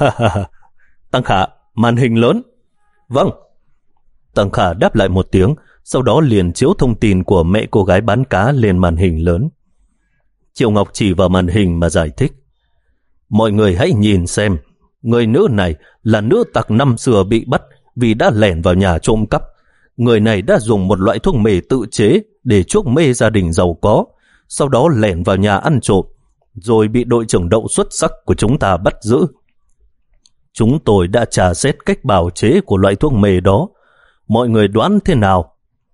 Tăng Khả, màn hình lớn. Vâng. Tăng Khả đáp lại một tiếng, sau đó liền chiếu thông tin của mẹ cô gái bán cá lên màn hình lớn. Triệu Ngọc chỉ vào màn hình mà giải thích. Mọi người hãy nhìn xem, người nữ này là nữ tặc năm xưa bị bắt vì đã lẻn vào nhà trộm cắp. Người này đã dùng một loại thuốc mê tự chế để chuốc mê gia đình giàu có, sau đó lẻn vào nhà ăn trộm, rồi bị đội trưởng Đậu xuất sắc của chúng ta bắt giữ. Chúng tôi đã tra xét cách bào chế của loại thuốc mê đó. Mọi người đoán thế nào?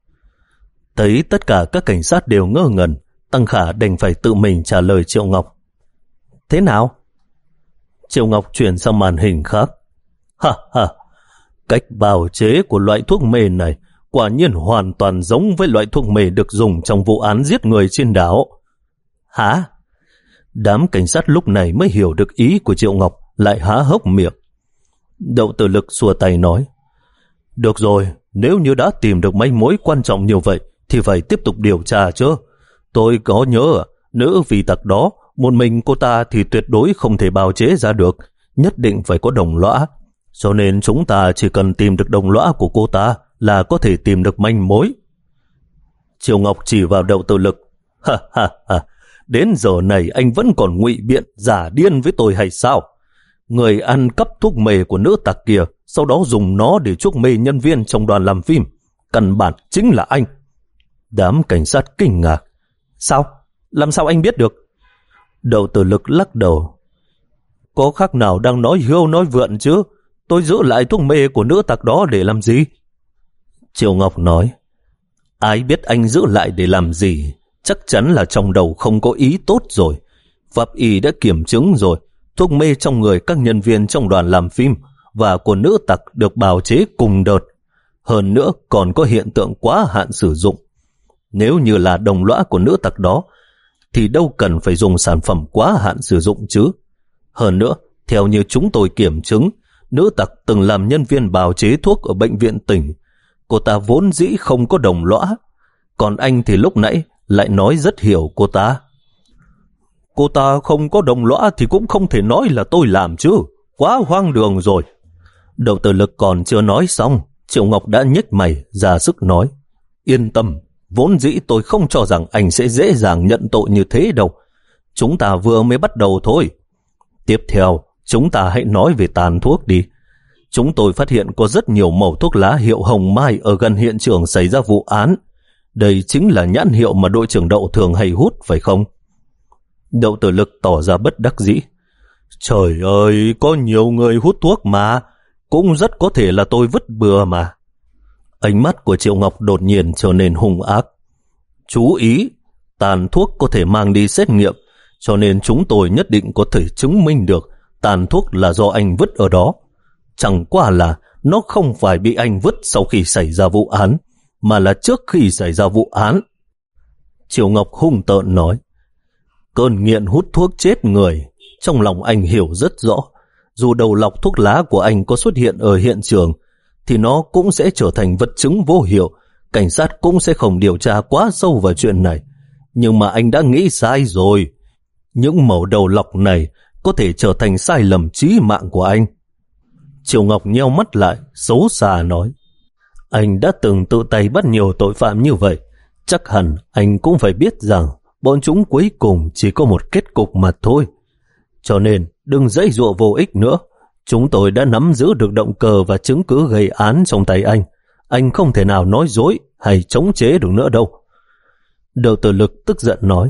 Thấy tất cả các cảnh sát đều ngơ ngẩn, Tăng Khả đành phải tự mình trả lời Triệu Ngọc. Thế nào? Triệu Ngọc chuyển sang màn hình khác. Ha ha, cách bào chế của loại thuốc mê này quả nhiên hoàn toàn giống với loại thuốc mê được dùng trong vụ án giết người trên đảo. Hả? Đám cảnh sát lúc này mới hiểu được ý của Triệu Ngọc, lại há hốc miệng. Đậu Tử Lực xua tay nói. Được rồi, nếu như đã tìm được manh mối quan trọng như vậy thì phải tiếp tục điều tra chứ. Tôi có nhớ, nữ vì tặc đó, một mình cô ta thì tuyệt đối không thể bào chế ra được, nhất định phải có đồng lõa. Cho nên chúng ta chỉ cần tìm được đồng lõa của cô ta là có thể tìm được manh mối. Triệu Ngọc chỉ vào Đậu Tử Lực. Ha ha ha, đến giờ này anh vẫn còn ngụy biện giả điên với tôi hay sao? Người ăn cắp thuốc mê của nữ tặc kia, sau đó dùng nó để chuốc mê nhân viên trong đoàn làm phim. Căn bản chính là anh. Đám cảnh sát kinh ngạc. Sao? Làm sao anh biết được? Đậu Tử Lực lắc đầu. Có khác nào đang nói hưu nói vượn chứ? Tôi giữ lại thuốc mê của nữ tặc đó để làm gì? Triệu Ngọc nói. Ai biết anh giữ lại để làm gì? Chắc chắn là trong đầu không có ý tốt rồi. Pháp y đã kiểm chứng rồi. Thuốc mê trong người các nhân viên trong đoàn làm phim và của nữ tặc được bào chế cùng đợt. Hơn nữa còn có hiện tượng quá hạn sử dụng. Nếu như là đồng lõa của nữ tặc đó thì đâu cần phải dùng sản phẩm quá hạn sử dụng chứ. Hơn nữa, theo như chúng tôi kiểm chứng, nữ tặc từng làm nhân viên bào chế thuốc ở bệnh viện tỉnh. Cô ta vốn dĩ không có đồng lõa. Còn anh thì lúc nãy lại nói rất hiểu cô ta. Cô ta không có đồng lõa thì cũng không thể nói là tôi làm chứ. Quá hoang đường rồi. Đậu Tử Lực còn chưa nói xong, Triệu Ngọc đã nhếch mày ra sức nói. Yên tâm, vốn dĩ tôi không cho rằng anh sẽ dễ dàng nhận tội như thế đâu. chúng ta vừa mới bắt đầu thôi. Tiếp theo, chúng ta hãy nói về tàn thuốc đi. Chúng tôi phát hiện có rất nhiều mẩu thuốc lá hiệu Hồng Mai ở gần hiện trường xảy ra vụ án. Đây chính là nhãn hiệu mà đội trưởng Đậu thường hay hút, phải không? Đậu Tử Lực tỏ ra bất đắc dĩ. Trời ơi, có nhiều người hút thuốc mà, cũng rất có thể là tôi vứt bừa mà. Ánh mắt của Triệu Ngọc đột nhiên trở nên hung ác. Chú ý, tàn thuốc có thể mang đi xét nghiệm, cho nên chúng tôi nhất định có thể chứng minh được tàn thuốc là do anh vứt ở đó. Chẳng qua là nó không phải bị anh vứt sau khi xảy ra vụ án, mà là trước khi xảy ra vụ án. Triệu Ngọc hung tợn nói. Cơn nghiện hút thuốc chết người, trong lòng anh hiểu rất rõ. Dù đầu lọc thuốc lá của anh có xuất hiện ở hiện trường, thì nó cũng sẽ trở thành vật chứng vô hiệu. Cảnh sát cũng sẽ không điều tra quá sâu vào chuyện này. Nhưng mà anh đã nghĩ sai rồi. Những mẩu đầu lọc này có thể trở thành sai lầm chí mạng của anh. Triệu Ngọc nheo mắt lại, xấu xa nói. Anh đã từng tự tay bắt nhiều tội phạm như vậy. Chắc hẳn anh cũng phải biết rằng bọn chúng cuối cùng chỉ có một kết cục mà thôi. Cho nên đừng giãy giụa vô ích nữa. Chúng tôi đã nắm giữ được động cơ và chứng cứ gây án trong tay anh. Anh không thể nào nói dối hay chống chế được nữa đâu. Đậu Tử Lực tức giận nói.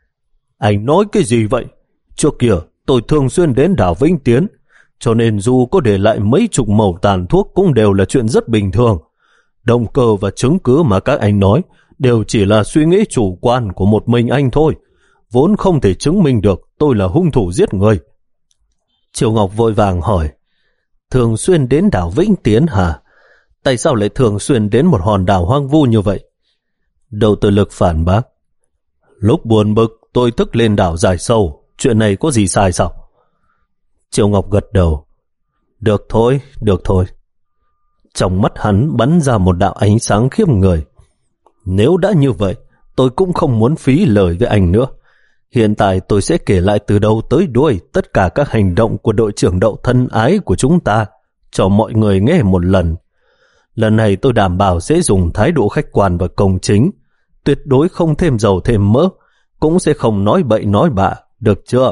Anh nói cái gì vậy? Trước kia tôi thường xuyên đến đảo Vĩnh Tiến, cho nên dù có để lại mấy chục mẩu tàn thuốc cũng đều là chuyện rất bình thường. Động cơ và chứng cứ mà các anh nói đều chỉ là suy nghĩ chủ quan của một mình anh thôi, vốn không thể chứng minh được tôi là hung thủ giết người. Triệu Ngọc vội vàng hỏi. Thường xuyên đến đảo Vĩnh Tiến hả? Tại sao lại thường xuyên đến một hòn đảo hoang vu như vậy? Đậu Tử Lực phản bác. Lúc buồn bực tôi thức lên đảo Dài Sâu, chuyện này có gì sai sao? Triệu Ngọc gật đầu. Được thôi, được thôi. Trong mắt hắn bắn ra một đạo ánh sáng khiếp người. Nếu đã như vậy, tôi cũng không muốn phí lời với anh nữa. Hiện tại tôi sẽ kể lại từ đầu tới đuôi tất cả các hành động của đội trưởng Đậu thân ái của chúng ta cho mọi người nghe một lần. Lần này tôi đảm bảo sẽ dùng thái độ khách quan và công chính, tuyệt đối không thêm dầu thêm mỡ, cũng sẽ không nói bậy nói bạ, được chưa?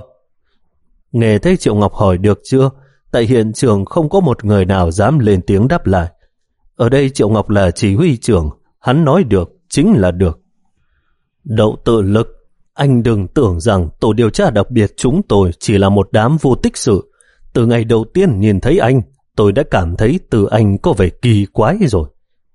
Nghe thấy Triệu Ngọc hỏi được chưa, tại hiện trường không có một người nào dám lên tiếng đáp lại. Ở đây Triệu Ngọc là chỉ huy trưởng, hắn nói được chính là được. Đậu Tử Lực, anh đừng tưởng rằng tổ điều tra đặc biệt chúng tôi chỉ là một đám vô tích sự. Từ ngày đầu tiên nhìn thấy anh, tôi đã cảm thấy từ anh có vẻ kỳ quái rồi.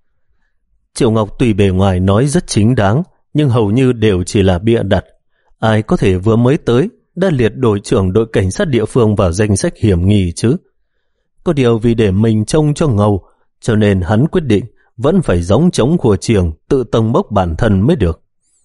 Triệu Ngọc tùy bề ngoài nói rất chính đáng, nhưng hầu như đều chỉ là bịa đặt. Ai có thể vừa mới tới đã liệt đội trưởng đội cảnh sát địa phương vào danh sách hiểm nghi chứ? Có điều vì để mình trông cho ngầu, cho nên hắn quyết định vẫn phải gióng trống khua chiêng, tự tâng bốc bản thân mới được.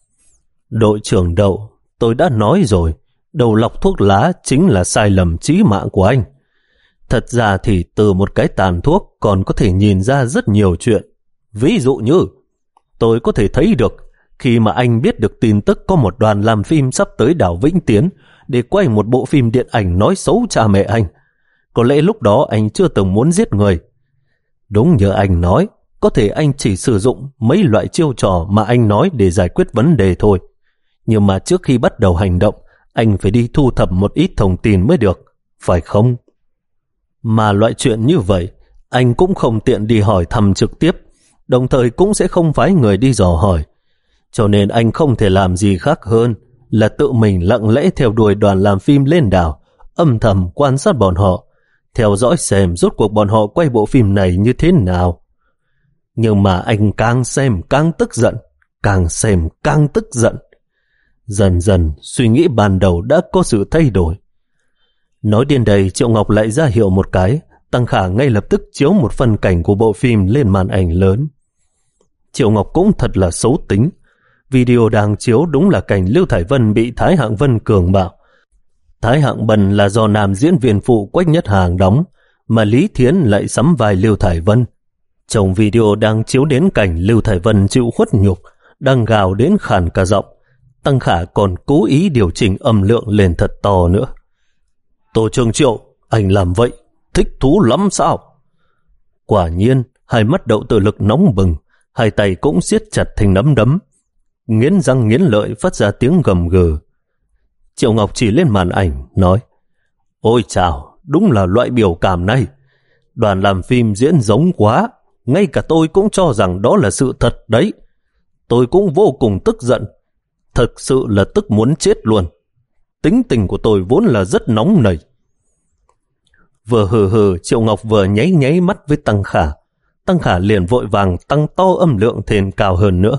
Đội trưởng Đậu, tôi đã nói rồi, đầu lọc thuốc lá chính là sai lầm chí mạng của anh. Thật ra thì từ một cái tàn thuốc còn có thể nhìn ra rất nhiều chuyện. Ví dụ như, tôi có thể thấy được khi mà anh biết được tin tức có một đoàn làm phim sắp tới đảo Vĩnh Tiến để quay một bộ phim điện ảnh nói xấu cha mẹ anh. Có lẽ lúc đó anh chưa từng muốn giết người. Đúng như anh nói, có thể anh chỉ sử dụng mấy loại chiêu trò mà anh nói để giải quyết vấn đề thôi. Nhưng mà trước khi bắt đầu hành động, anh phải đi thu thập một ít thông tin mới được, phải không? Mà loại chuyện như vậy, anh cũng không tiện đi hỏi thăm trực tiếp, đồng thời cũng sẽ không phái người đi dò hỏi. Cho nên anh không thể làm gì khác hơn là tự mình lặng lẽ theo đuổi đoàn làm phim lên đảo, âm thầm quan sát bọn họ, theo dõi xem rốt cuộc bọn họ quay bộ phim này như thế nào. Nhưng mà anh càng xem càng tức giận, càng xem càng tức giận. Dần dần suy nghĩ ban đầu đã có sự thay đổi. Nói đến đây, Triệu Ngọc lại ra hiệu một cái, Tăng Khả ngay lập tức chiếu một phần cảnh của bộ phim lên màn ảnh lớn. Triệu Ngọc cũng thật là xấu tính. Video đang chiếu đúng là cảnh Lưu Thải Vân bị Thái Hạng Vân cường bạo. Thái Hạng Bần là do nam diễn viên phụ Quách Nhất Hàng đóng, mà Lý Thiến lại sắm vai Lưu Thải Vân. Trong video đang chiếu đến cảnh Lưu Thải Vân chịu khuất nhục, đang gào đến khàn cả giọng. Tăng Khả còn cố ý điều chỉnh âm lượng lên thật to nữa. Tổ trưởng Triệu, anh làm vậy, thích thú lắm sao? Quả nhiên, hai mắt Đậu Tử Lực nóng bừng, hai tay cũng siết chặt thành nắm đấm, nghiến răng nghiến lợi phát ra tiếng gầm gừ. Triệu Ngọc chỉ lên màn ảnh, nói: Ôi chào, đúng là loại biểu cảm này. Đoàn làm phim diễn giống quá, ngay cả tôi cũng cho rằng đó là sự thật đấy. Tôi cũng vô cùng tức giận, thực sự là tức muốn chết luôn. Tính tình của tôi vốn là rất nóng nảy. Vừa hừ hừ, Triệu Ngọc vừa nháy nháy mắt với Tăng Khả. Tăng Khả liền vội vàng tăng to âm lượng thêm cao hơn nữa.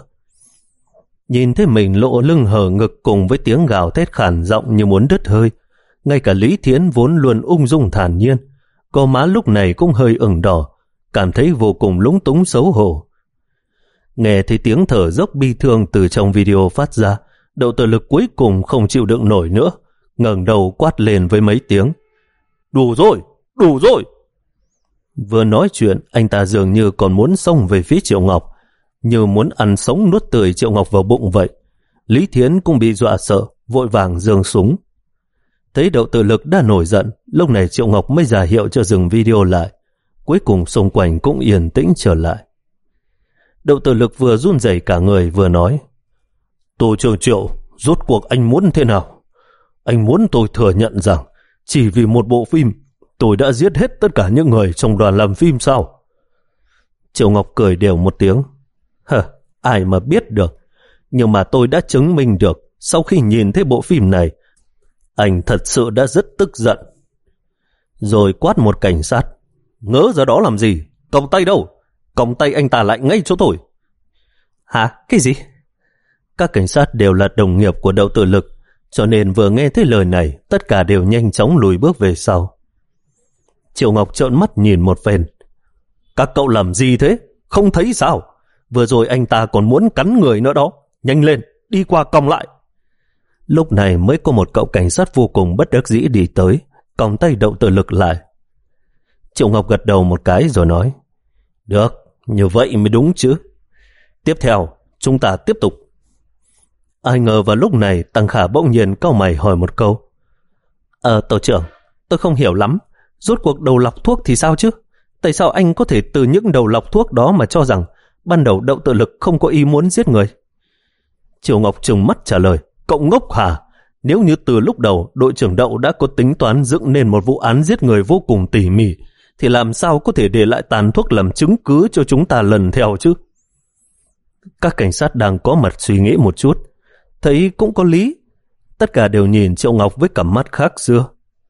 Nhìn thấy mình lộ lưng hở ngực cùng với tiếng gào thét khản giọng như muốn đứt hơi, ngay cả Lý Thiến vốn luôn ung dung thản nhiên, cô má lúc này cũng hơi ửng đỏ, cảm thấy vô cùng lúng túng xấu hổ. Nghe thấy tiếng thở dốc bi thương từ trong video phát ra, Đậu Tử Lực cuối cùng không chịu đựng nổi nữa, ngẩng đầu quát lên với mấy tiếng: Đủ rồi, đủ rồi! Vừa nói chuyện, anh ta dường như còn muốn xông về phía Triệu Ngọc, như muốn ăn sống nuốt tươi Triệu Ngọc vào bụng vậy. Lý Thiến cũng bị dọa sợ, vội vàng giương súng. Thấy Đậu Tử Lực đã nổi giận, lúc này Triệu Ngọc mới ra hiệu cho dừng video lại. Cuối cùng xung quanh cũng yên tĩnh trở lại. Đậu Tử Lực vừa run rẩy cả người vừa nói: Tô Trường Triệu, rốt cuộc anh muốn thế nào? Anh muốn tôi thừa nhận rằng chỉ vì một bộ phim tôi đã giết hết tất cả những người trong đoàn làm phim sao? Triệu Ngọc cười đều một tiếng: Hờ, ai mà biết được. Nhưng mà tôi đã chứng minh được, sau khi nhìn thấy bộ phim này, anh thật sự đã rất tức giận. Rồi quát một cảnh sát: Ngớ ra đó làm gì? Còng tay đâu? Còng tay anh ta lại ngay chỗ tôi. Hả? Cái gì? Các cảnh sát đều là đồng nghiệp của Đậu Tử Lực, cho nên vừa nghe thấy lời này, tất cả đều nhanh chóng lùi bước về sau. Triệu Ngọc trợn mắt nhìn một phen: Các cậu làm gì thế? Không thấy sao? Vừa rồi anh ta còn muốn cắn người nữa đó. Nhanh lên, đi qua còng lại. Lúc này mới có một cậu cảnh sát vô cùng bất đắc dĩ đi tới, còng tay Đậu Tử Lực lại. Triệu Ngọc gật đầu một cái rồi nói: Được, như vậy mới đúng chứ. Tiếp theo, chúng ta tiếp tục. Ai ngờ vào lúc này Tăng Khả bỗng nhiên cau mày hỏi một câu: Ờ, tổ trưởng, tôi không hiểu lắm. Rốt cuộc đầu lọc thuốc thì sao chứ? Tại sao anh có thể từ những đầu lọc thuốc đó mà cho rằng ban đầu Đậu Tử Lực không có ý muốn giết người? Triệu Ngọc trừng mắt trả lời: Cậu ngốc hả? Nếu như từ lúc đầu đội trưởng Đậu đã có tính toán dựng nên một vụ án giết người vô cùng tỉ mỉ, thì làm sao có thể để lại tàn thuốc làm chứng cứ cho chúng ta lần theo chứ? Các cảnh sát đang có mặt suy nghĩ một chút, thấy cũng có lý. Tất cả đều nhìn Triệu Ngọc với cặp mắt khác xưa.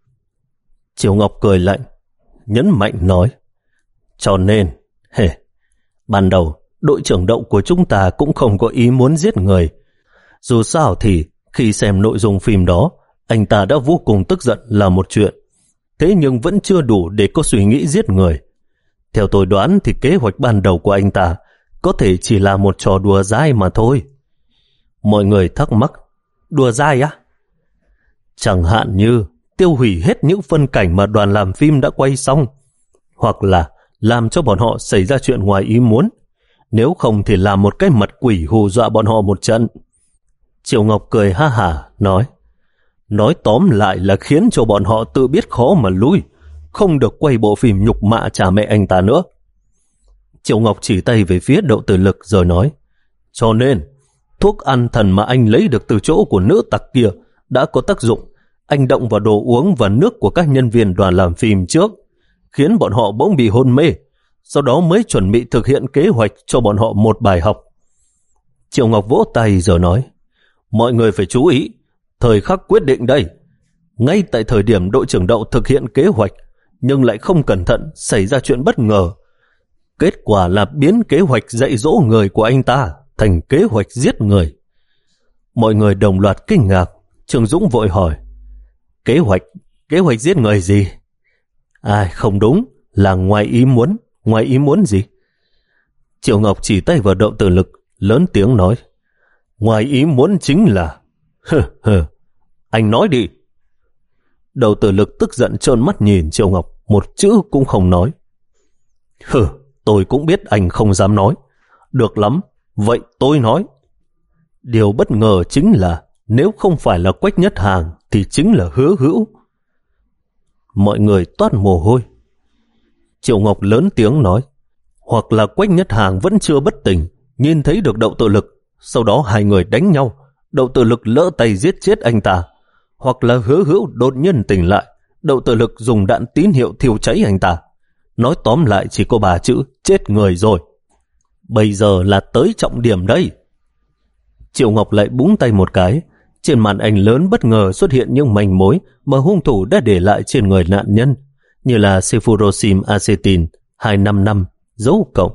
Triệu Ngọc cười lạnh, nhấn mạnh nói: Cho nên, hề, ban đầu đội trưởng Đậu của chúng ta cũng không có ý muốn giết người. Dù sao thì khi xem nội dung phim đó, anh ta đã vô cùng tức giận là một chuyện, thế nhưng vẫn chưa đủ để có suy nghĩ giết người. Theo tôi đoán thì kế hoạch ban đầu của anh ta có thể chỉ là một trò đùa dai mà thôi. Mọi người thắc mắc: Đùa dai á? Chẳng hạn như tiêu hủy hết những phân cảnh mà đoàn làm phim đã quay xong, hoặc là làm cho bọn họ xảy ra chuyện ngoài ý muốn, nếu không thì làm một cái mặt quỷ hù dọa bọn họ một trận. Triệu Ngọc cười ha hả nói: Nói tóm lại là khiến cho bọn họ tự biết khó mà lui, không được quay bộ phim nhục mạ cha mẹ anh ta nữa. Triệu Ngọc chỉ tay về phía Đậu Tử Lực rồi nói: Cho nên thuốc an thần mà anh lấy được từ chỗ của nữ tặc kia đã có tác dụng. Anh động vào đồ uống và nước của các nhân viên đoàn làm phim trước, khiến bọn họ bỗng bị hôn mê, sau đó mới chuẩn bị thực hiện kế hoạch cho bọn họ một bài học. Triệu Ngọc vỗ tay rồi nói: Mọi người phải chú ý, thời khắc quyết định đây. Ngay tại thời điểm đội trưởng Đậu thực hiện kế hoạch, nhưng lại không cẩn thận xảy ra chuyện bất ngờ. Kết quả là biến kế hoạch dạy dỗ người của anh ta thành kế hoạch giết người. Mọi người đồng loạt kinh ngạc. Trương Dũng vội hỏi: Kế hoạch? Kế hoạch giết người gì? Ai, không đúng, là ngoài ý muốn. Ngoài ý muốn gì? Triệu Ngọc chỉ tay vào Đậu Tử Lực, lớn tiếng nói: Ngoài ý muốn chính là... Hừ hừ, anh nói đi. Đậu Tử Lực tức giận trợn mắt nhìn Triệu Ngọc, một chữ cũng không nói. Hừ, tôi cũng biết anh không dám nói. Được lắm, vậy tôi nói. Điều bất ngờ chính là nếu không phải là Quách Nhất Hàng thì chính là Hứa Hữu. Mọi người toát mồ hôi. Triệu Ngọc lớn tiếng nói: Hoặc là Quách Nhất Hàng vẫn chưa bất tỉnh, nhìn thấy được Đậu Tử Lực, sau đó hai người đánh nhau, Đậu Tử Lực lỡ tay giết chết anh ta. hoặc là Hứa Hữu đột nhiên tỉnh lại, Đậu Tự Lực dùng đạn tín hiệu thiêu cháy anh ta. Nói tóm lại chỉ có ba chữ: chết người rồi. Bây giờ là tới trọng điểm đây. Triệu Ngọc lại búng tay một cái. Trên màn ảnh lớn bất ngờ xuất hiện những manh mối mà hung thủ đã để lại trên người nạn nhân, như là cefuroxim acetin hai năm năm dấu cộng.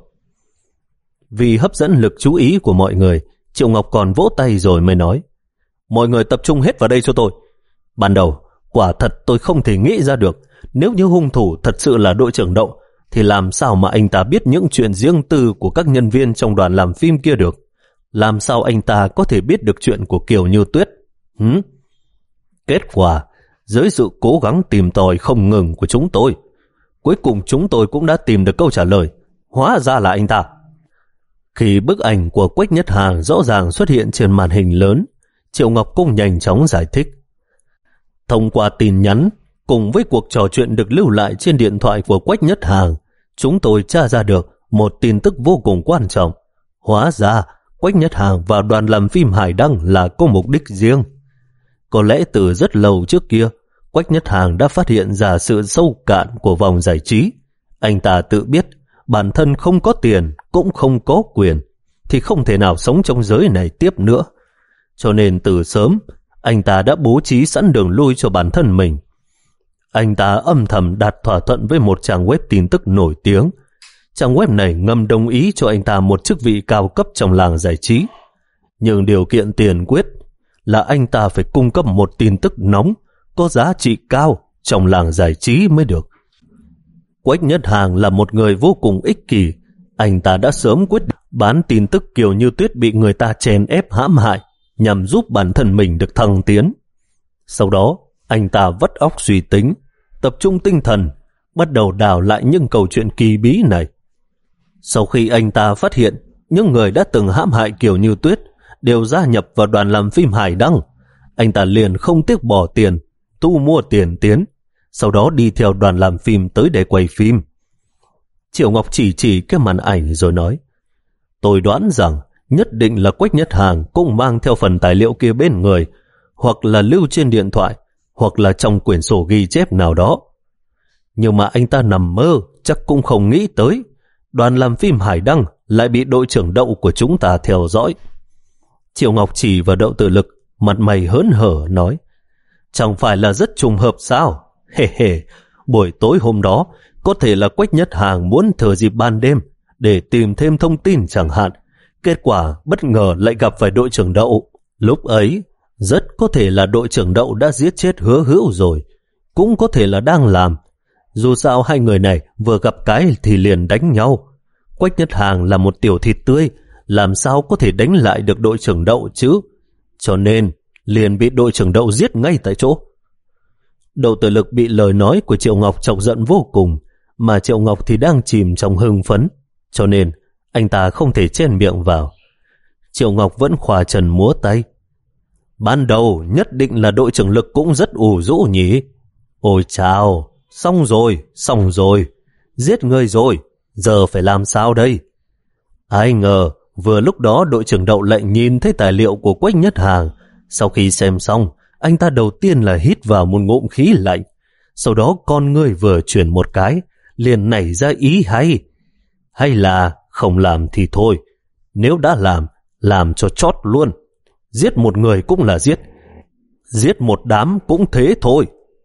Vì hấp dẫn lực chú ý của mọi người, Triệu Ngọc còn vỗ tay rồi mới nói: mọi người tập trung hết vào đây cho tôi. Ban đầu, quả thật tôi không thể nghĩ ra được, nếu như hung thủ thật sự là đội trưởng Đậu, thì làm sao mà anh ta biết những chuyện riêng tư của các nhân viên trong đoàn làm phim kia được? Làm sao anh ta có thể biết được chuyện của Kiều Như Tuyết? Hứ? Kết quả, dưới sự cố gắng tìm tòi không ngừng của chúng tôi, cuối cùng chúng tôi cũng đã tìm được câu trả lời. Hóa ra là anh ta. Khi bức ảnh của Quách Nhất Hàng rõ ràng xuất hiện trên màn hình lớn, Triệu Ngọc cũng nhanh chóng giải thích. Thông qua tin nhắn, cùng với cuộc trò chuyện được lưu lại trên điện thoại của Quách Nhất Hàng, chúng tôi tra ra được một tin tức vô cùng quan trọng. Hóa ra, Quách Nhất Hàng và đoàn làm phim Hải Đăng là có mục đích riêng. Có lẽ từ rất lâu trước kia, Quách Nhất Hàng đã phát hiện ra sự sâu cạn của vòng giải trí. Anh ta tự biết bản thân không có tiền, cũng không có quyền, thì không thể nào sống trong giới này tiếp nữa. Cho nên từ sớm, anh ta đã bố trí sẵn đường lui cho bản thân mình. Anh ta âm thầm đặt thỏa thuận với một trang web tin tức nổi tiếng. Trang web này ngầm đồng ý cho anh ta một chức vị cao cấp trong làng giải trí. Nhưng điều kiện tiền quyết là anh ta phải cung cấp một tin tức nóng, có giá trị cao trong làng giải trí mới được. Quách Nhất Hàng là một người vô cùng ích kỷ. Anh ta đã sớm quyết định bán tin tức Kiều Như Tuyết bị người ta chèn ép hãm hại, nhằm giúp bản thân mình được thăng tiến. Sau đó, anh ta vắt óc suy tính, tập trung tinh thần, bắt đầu đào lại những câu chuyện kỳ bí này. Sau khi anh ta phát hiện những người đã từng hãm hại Kiều Như Tuyết đều gia nhập vào đoàn làm phim Hải Đăng, anh ta liền không tiếc bỏ tiền, thu mua tiền tiến, sau đó đi theo đoàn làm phim tới để quay phim. Triệu Ngọc chỉ chỉ cái màn ảnh rồi nói: tôi đoán rằng nhất định là Quách Nhất Hàng cũng mang theo phần tài liệu kia bên người, hoặc là lưu trên điện thoại, hoặc là trong quyển sổ ghi chép nào đó. Nhưng mà anh ta nằm mơ, chắc cũng không nghĩ tới đoàn làm phim Hải Đăng lại bị đội trưởng Đậu của chúng ta theo dõi. Triệu Ngọc chỉ vào Đậu Tự Lực, mặt mày hớn hở nói: chẳng phải là rất trùng hợp sao? Hề hề, buổi tối hôm đó có thể là Quách Nhất Hàng muốn thừa dịp ban đêm để tìm thêm thông tin chẳng hạn. Kết quả bất ngờ lại gặp phải đội trưởng Đậu. Lúc ấy, rất có thể là đội trưởng Đậu đã giết chết Hứa Hữu rồi, cũng có thể là đang làm. Dù sao hai người này vừa gặp cái thì liền đánh nhau. Quách Nhất Hàng là một tiểu thịt tươi, làm sao có thể đánh lại được đội trưởng Đậu chứ? Cho nên liền bị đội trưởng Đậu giết ngay tại chỗ. Đậu Tự Lực bị lời nói của Triệu Ngọc chọc giận vô cùng, mà Triệu Ngọc thì đang chìm trong hưng phấn, cho nên anh ta không thể chen miệng vào. Triệu Ngọc vẫn khòa trần múa tay: ban đầu nhất định là đội trưởng Lực cũng rất ủ rũ nhỉ? Ôi chào, xong rồi, xong rồi, giết người rồi, giờ phải làm sao đây? Ai ngờ vừa lúc đó đội trưởng Đậu lại nhìn thấy tài liệu của Quách Nhất Hàng. Sau khi xem xong, anh ta đầu tiên là hít vào một ngụm khí lạnh, sau đó con người vừa chuyển một cái, liền nảy ra ý hay. Hay là không làm thì thôi, nếu đã làm, làm cho chót luôn. Giết một người cũng là giết, giết một đám cũng thế thôi.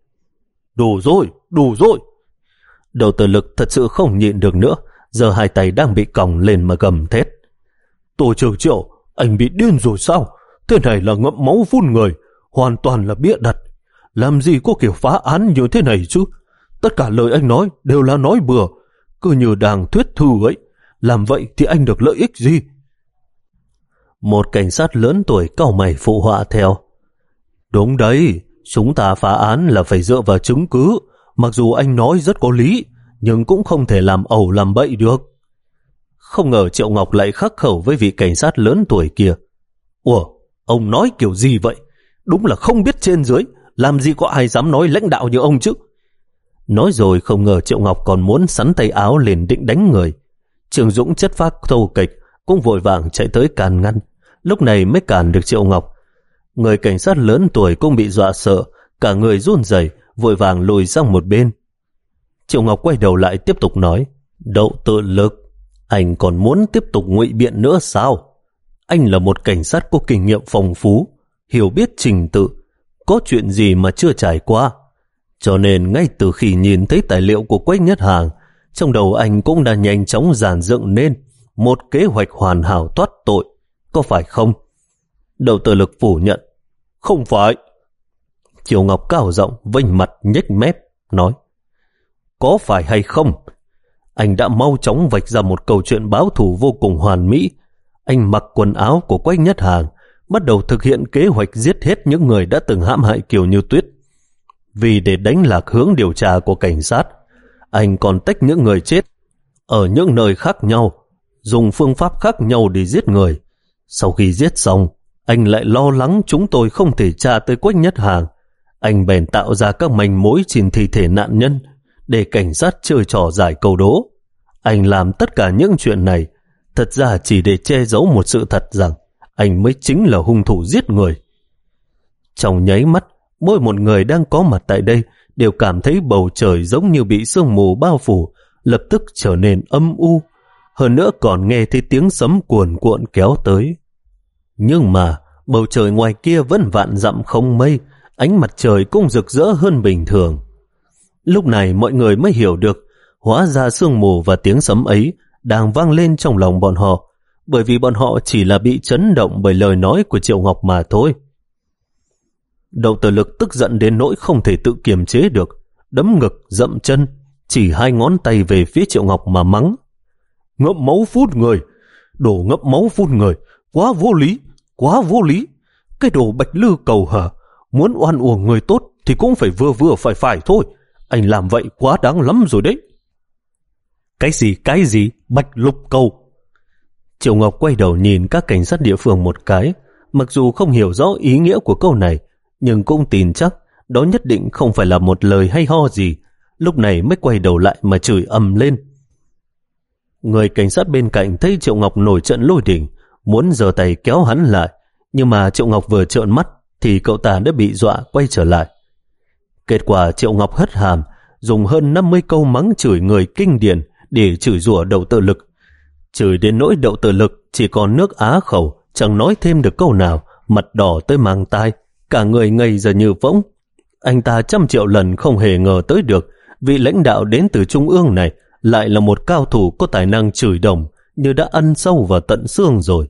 Đủ rồi, đủ rồi. Đậu Tự Lực thật sự không nhịn được nữa, giờ hai tay đang bị còng lên mà gầm thét: tổ trưởng Triệu, anh bị điên rồi sao? Thế này là ngậm máu phun người, hoàn toàn là bịa đặt. Làm gì có kiểu phá án như thế này chứ? Tất cả lời anh nói đều là nói bừa, cứ như đang thuyết thư ấy. Làm vậy thì anh được lợi ích gì? Một cảnh sát lớn tuổi cau mày phụ họa theo: đúng đấy, chúng ta phá án là phải dựa vào chứng cứ. Mặc dù anh nói rất có lý, nhưng cũng không thể làm ẩu làm bậy được. Không ngờ Triệu Ngọc lại khắc khẩu với vị cảnh sát lớn tuổi kia: ủa, ông nói kiểu gì vậy? Đúng là không biết trên dưới, làm gì có ai dám nói lãnh đạo như ông chứ. Nói rồi không ngờ Triệu Ngọc còn muốn sắn tay áo lên định đánh người. Trường Dũng chất phác thô kịch cũng vội vàng chạy tới càn ngăn, lúc này mới cản được Triệu Ngọc. Người cảnh sát lớn tuổi cũng bị dọa sợ, cả người run rẩy, vội vàng lùi sang một bên. Triệu Ngọc quay đầu lại tiếp tục nói, Đậu Tự Lực, anh còn muốn tiếp tục ngụy biện nữa sao? Anh là một cảnh sát có kinh nghiệm phong phú, hiểu biết trình tự, có chuyện gì mà chưa trải qua. Cho nên ngay từ khi nhìn thấy tài liệu của Quách Nhất Hàng, trong đầu anh cũng đã nhanh chóng dàn dựng nên một kế hoạch hoàn hảo thoát tội, có phải không? Đậu Tự Lực phủ nhận, không phải. Triệu Ngọc cao giọng, vênh mặt nhếch mép, nói, có phải hay không? Anh đã mau chóng vạch ra một câu chuyện báo thù vô cùng hoàn mỹ. Anh mặc quần áo của Quách Nhất Hàng, bắt đầu thực hiện kế hoạch giết hết những người đã từng hãm hại Kiều Như Tuyết. Vì để đánh lạc hướng điều tra của cảnh sát, anh còn tách những người chết ở những nơi khác nhau, dùng phương pháp khác nhau để giết người. Sau khi giết xong, anh lại lo lắng chúng tôi không thể tra tới Quách Nhất Hàng. Anh bèn tạo ra các manh mối trên thi thể nạn nhân để cảnh sát chơi trò giải câu đố. Anh làm tất cả những chuyện này thật ra chỉ để che giấu một sự thật rằng anh mới chính là hung thủ giết người. Trong nháy mắt, mỗi một người đang có mặt tại đây đều cảm thấy bầu trời giống như bị sương mù bao phủ, lập tức trở nên âm u. Hơn nữa còn nghe thấy tiếng sấm cuồn cuộn kéo tới. Nhưng mà bầu trời ngoài kia vẫn vạn dặm không mây, ánh mặt trời cũng rực rỡ hơn bình thường. Lúc này mọi người mới hiểu được, hóa ra sương mù và tiếng sấm ấy đang vang lên trong lòng bọn họ, bởi vì bọn họ chỉ là bị chấn động bởi lời nói của Triệu Ngọc mà thôi. Đậu Tự Lực tức giận đến nỗi không thể tự kiềm chế được, đấm ngực, dậm chân, chỉ hai ngón tay về phía Triệu Ngọc mà mắng. Ngậm máu phun người, đồ ngậm máu phun người, quá vô lý, quá vô lý. Cái đồ bạch lư cầu hở, muốn oan uổng người tốt thì cũng phải vừa vừa phải phải thôi. Anh làm vậy quá đáng lắm rồi đấy. Cái gì, cái gì, bạch lục cầu? Triệu Ngọc quay đầu nhìn các cảnh sát địa phương một cái, mặc dù không hiểu rõ ý nghĩa của câu này, nhưng cũng tin chắc đó nhất định không phải là một lời hay ho gì. Lúc này mới quay đầu lại mà chửi ầm lên. Người cảnh sát bên cạnh thấy Triệu Ngọc nổi trận lôi đình, muốn giơ tay kéo hắn lại, nhưng mà Triệu Ngọc vừa trợn mắt thì cậu ta đã bị dọa quay trở lại. Kết quả Triệu Ngọc hất hàm, dùng hơn năm mươi câu mắng chửi người kinh điển để chửi rủa Đậu Tự Lực. Chửi đến nỗi Đậu Tự Lực chỉ còn nước á khẩu, chẳng nói thêm được câu nào, mặt đỏ tới mang tai, cả người ngây ra như võng. Anh ta trăm triệu lần không hề ngờ tới được vị lãnh đạo đến từ Trung ương này lại là một cao thủ có tài năng chửi đồng, như đã ăn sâu vào tận xương rồi.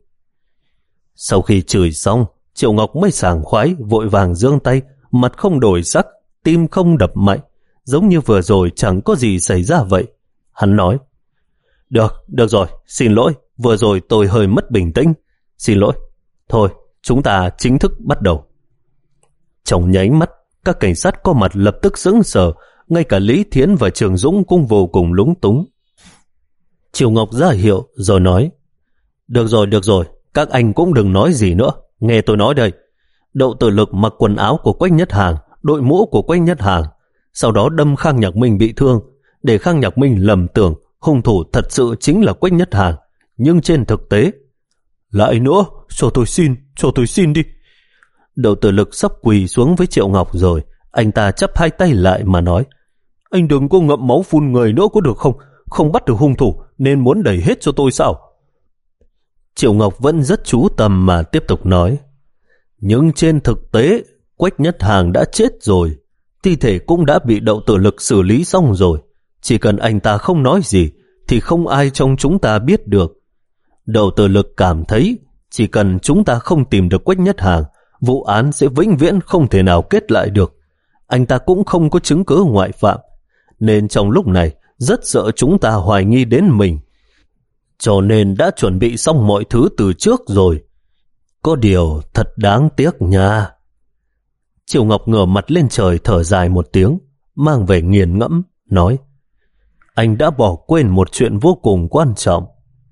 Sau khi chửi xong, Triệu Ngọc mới sảng khoái, vội vàng giương tay, mặt không đổi sắc, tim không đập mạnh, giống như vừa rồi chẳng có gì xảy ra vậy. Hắn nói, Được, được rồi, xin lỗi, vừa rồi tôi hơi mất bình tĩnh, xin lỗi. Thôi, chúng ta chính thức bắt đầu. Trong nháy mắt, các cảnh sát có mặt lập tức sững sờ, ngay cả Lý Thiến và Trường Dũng cũng vô cùng lúng túng. Triệu Ngọc ra hiệu rồi nói, Được rồi, được rồi, các anh cũng đừng nói gì nữa, nghe tôi nói đây. Đậu Tự Lực mặc quần áo của Quách Nhất Hàng, đội mũ của Quách Nhất Hàng, sau đó đâm Khang Nhạc Minh bị thương, để Khang Nhạc Minh lầm tưởng hung thủ thật sự chính là Quách Nhất Hàng. Nhưng trên thực tế, lại nữa, cho tôi xin, cho tôi xin đi. Đậu Tự Lực sắp quỳ xuống với Triệu Ngọc rồi, anh ta chắp hai tay lại mà nói, Anh đừng có ngậm máu phun người nữa có được không? Không bắt được hung thủ nên muốn đẩy hết cho tôi sao? Triệu Ngọc vẫn rất chú tâm mà tiếp tục nói, Nhưng trên thực tế, Quách Nhất Hàng đã chết rồi, thi thể cũng đã bị Đậu Tự Lực xử lý xong rồi. Chỉ cần anh ta không nói gì thì không ai trong chúng ta biết được. Đậu Tự Lực cảm thấy chỉ cần chúng ta không tìm được Quách Nhất Hàng, vụ án sẽ vĩnh viễn không thể nào kết lại được. Anh ta cũng không có chứng cứ ngoại phạm, nên trong lúc này rất sợ chúng ta hoài nghi đến mình. Cho nên đã chuẩn bị xong mọi thứ từ trước rồi. Có điều thật đáng tiếc nha. Triệu Ngọc ngửa mặt lên trời thở dài một tiếng, mang vẻ nghiền ngẫm, nói, Anh đã bỏ quên một chuyện vô cùng quan trọng.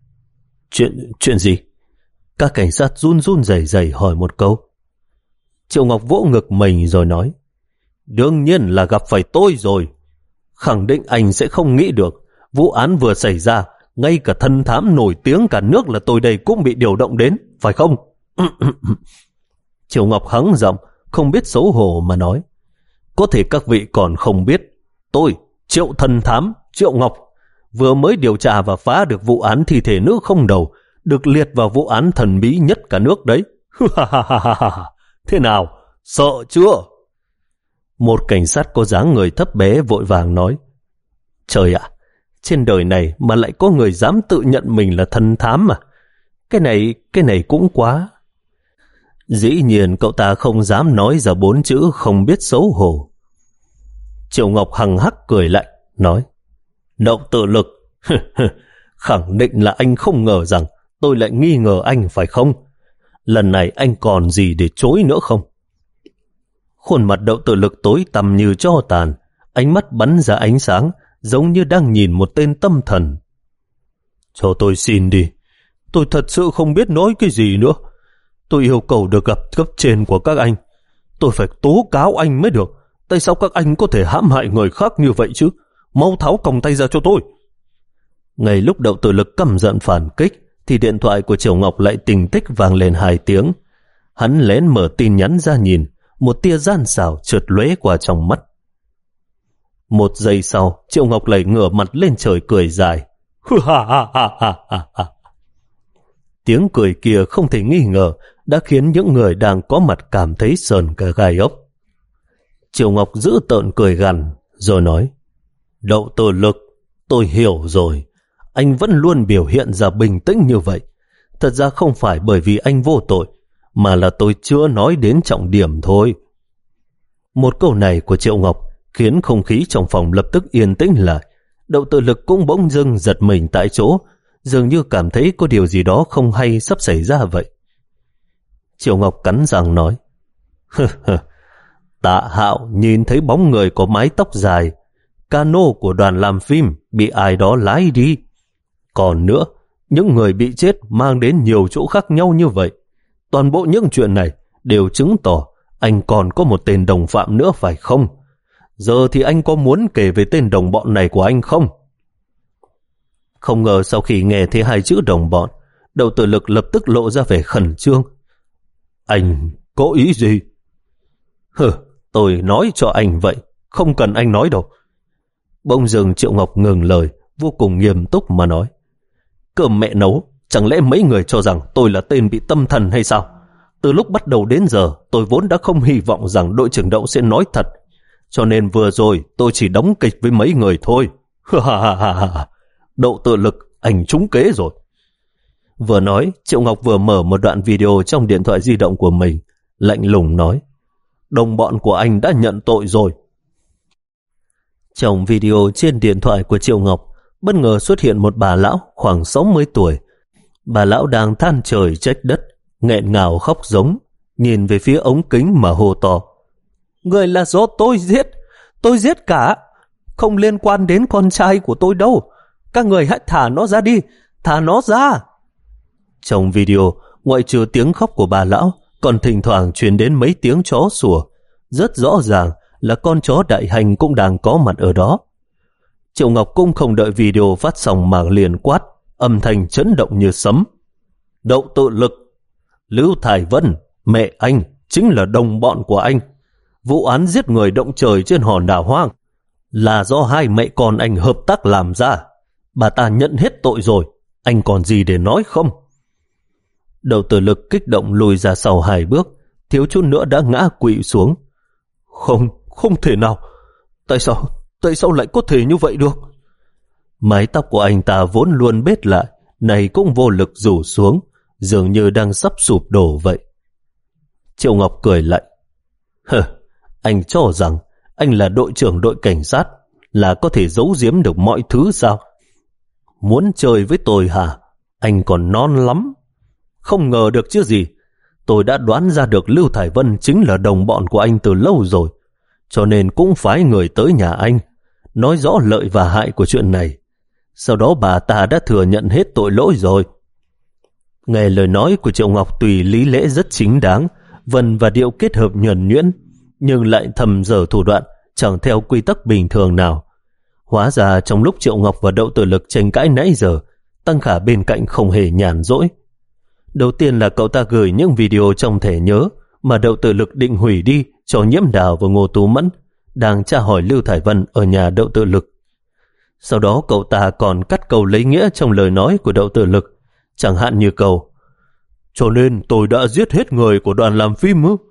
Chuyện, chuyện gì? Các cảnh sát run run rẩy rẩy hỏi một câu. Triệu Ngọc vỗ ngực mình rồi nói, Đương nhiên là gặp phải tôi rồi. Khẳng định anh sẽ không nghĩ được, vụ án vừa xảy ra, ngay cả thân thám nổi tiếng cả nước là tôi đây cũng bị điều động đến, phải không? Triệu Ngọc hắng giọng, không biết xấu hổ mà nói, có thể các vị còn không biết, tôi, Triệu Thần Thám, Triệu Ngọc, vừa mới điều tra và phá được vụ án thi thể nữ không đầu, được liệt vào vụ án thần bí nhất cả nước đấy. Thế nào, sợ chưa? Một cảnh sát có dáng người thấp bé vội vàng nói, trời ạ, trên đời này mà lại có người dám tự nhận mình là thần thám mà. Cái này, cái này cũng quá. Dĩ nhiên cậu ta không dám nói ra bốn chữ không biết xấu hổ. Triệu Ngọc hằng hắc cười lại, nói, Đậu Tự Lực, khẳng định là anh không ngờ rằng tôi lại nghi ngờ anh phải không? Lần này anh còn gì để chối nữa không? Khuôn mặt Đậu Tự Lực tối tăm như tro tàn, ánh mắt bắn ra ánh sáng, giống như đang nhìn một tên tâm thần. Cho tôi xin đi, tôi thật sự không biết nói cái gì nữa. Tôi yêu cầu được gặp cấp trên của các anh. Tôi phải tố cáo anh mới được. Tại sao các anh có thể hãm hại người khác như vậy chứ? Mau tháo còng tay ra cho tôi. Ngay lúc Đậu Tự Lực căm giận phản kích, thì điện thoại của Triệu Ngọc lại tình tích vang lên hai tiếng. Hắn lén mở tin nhắn ra nhìn, một tia gian xảo trượt lóe qua trong mắt. Một giây sau, Triệu Ngọc lại ngửa mặt lên trời cười dài. Tiếng cười kia không thể nghi ngờ đã khiến những người đang có mặt cảm thấy sờn cả gai ốc. Triệu Ngọc giữ tợn cười gằn rồi nói, Đậu Tự Lực, tôi hiểu rồi. Anh vẫn luôn biểu hiện ra bình tĩnh như vậy. Thật ra không phải bởi vì anh vô tội, mà là tôi chưa nói đến trọng điểm thôi. Một câu này của Triệu Ngọc khiến không khí trong phòng lập tức yên tĩnh lại. Đậu Tự Lực cũng bỗng dưng giật mình tại chỗ, dường như cảm thấy có điều gì đó không hay sắp xảy ra vậy. Triệu Ngọc cắn răng nói, Tạ Hạo nhìn thấy bóng người có mái tóc dài, cano của đoàn làm phim bị ai đó lái đi. Còn nữa, những người bị chết mang đến nhiều chỗ khác nhau như vậy. Toàn bộ những chuyện này đều chứng tỏ anh còn có một tên đồng phạm nữa phải không? Giờ thì anh có muốn kể về tên đồng bọn này của anh không? Không ngờ sau khi nghe thấy hai chữ đồng bọn, Đậu Tự Lực lập tức lộ ra vẻ khẩn trương. Anh có ý gì? Hừ, tôi nói cho anh vậy, không cần anh nói đâu. Bỗng dưng Triệu Ngọc ngừng lời, vô cùng nghiêm túc mà nói, cơm mẹ nấu, chẳng lẽ mấy người cho rằng tôi là tên bị tâm thần hay sao? Từ lúc bắt đầu đến giờ, tôi vốn đã không hy vọng rằng đội trưởng Đậu sẽ nói thật, cho nên vừa rồi tôi chỉ đóng kịch với mấy người thôi. Đậu Tự Lực, anh trúng kế rồi. Vừa nói, Triệu Ngọc vừa mở một đoạn video trong điện thoại di động của mình, lạnh lùng nói, đồng bọn của anh đã nhận tội rồi. Trong video trên điện thoại của Triệu Ngọc, bất ngờ xuất hiện một bà lão khoảng sáu mươi tuổi. Bà lão đang than trời trách đất, nghẹn ngào khóc giống, nhìn về phía ống kính mà hô to, người là do tôi giết, tôi giết cả, không liên quan đến con trai của tôi đâu. Các người hãy thả nó ra đi, thả nó ra. Trong video, ngoại trừ tiếng khóc của bà lão, còn thỉnh thoảng truyền đến mấy tiếng chó sủa. Rất rõ ràng là con chó đại hành cũng đang có mặt ở đó. Triệu Ngọc cũng không đợi video phát xong mà liền quát, âm thanh chấn động như sấm. Đậu Tự Lực, Lưu Thải Vân, mẹ anh, chính là đồng bọn của anh. Vụ án giết người động trời trên hòn đảo hoang là do hai mẹ con anh hợp tác làm ra. Bà ta nhận hết tội rồi, anh còn gì để nói không? Đậu Tự Lực kích động lùi ra sau hai bước, thiếu chút nữa đã ngã quỵ xuống. Không, không thể nào. Tại sao, tại sao lại có thể như vậy được? Mái tóc của anh ta vốn luôn bết lại, này cũng vô lực rủ xuống, dường như đang sắp sụp đổ vậy. Triệu Ngọc cười lạnh. Hừ, anh cho rằng anh là đội trưởng đội cảnh sát, là có thể giấu giếm được mọi thứ sao? Muốn chơi với tôi hả? Anh còn non lắm. Không ngờ được chứ gì. Tôi đã đoán ra được Lưu Thải Vân chính là đồng bọn của anh từ lâu rồi, cho nên cũng phái người tới nhà anh, nói rõ lợi và hại của chuyện này. Sau đó bà ta đã thừa nhận hết tội lỗi rồi. Nghe lời nói của Triệu Ngọc tùy lý lẽ rất chính đáng, vần và điệu kết hợp nhuần nhuyễn, nhưng lại thầm dở thủ đoạn, chẳng theo quy tắc bình thường nào. Hóa ra trong lúc Triệu Ngọc và Đậu Tự Lực tranh cãi nãy giờ, Tăng Khả bên cạnh không hề nhàn rỗi. Đầu tiên là cậu ta gửi những video trong thẻ nhớ mà Đậu Tự Lực định hủy đi cho Nhiễm Đào và Ngô Tú Mẫn, đang tra hỏi Lưu Thải Vân ở nhà Đậu Tự Lực. Sau đó cậu ta còn cắt câu lấy nghĩa trong lời nói của Đậu Tự Lực, chẳng hạn như câu cho nên tôi đã giết hết người của đoàn làm phim ư?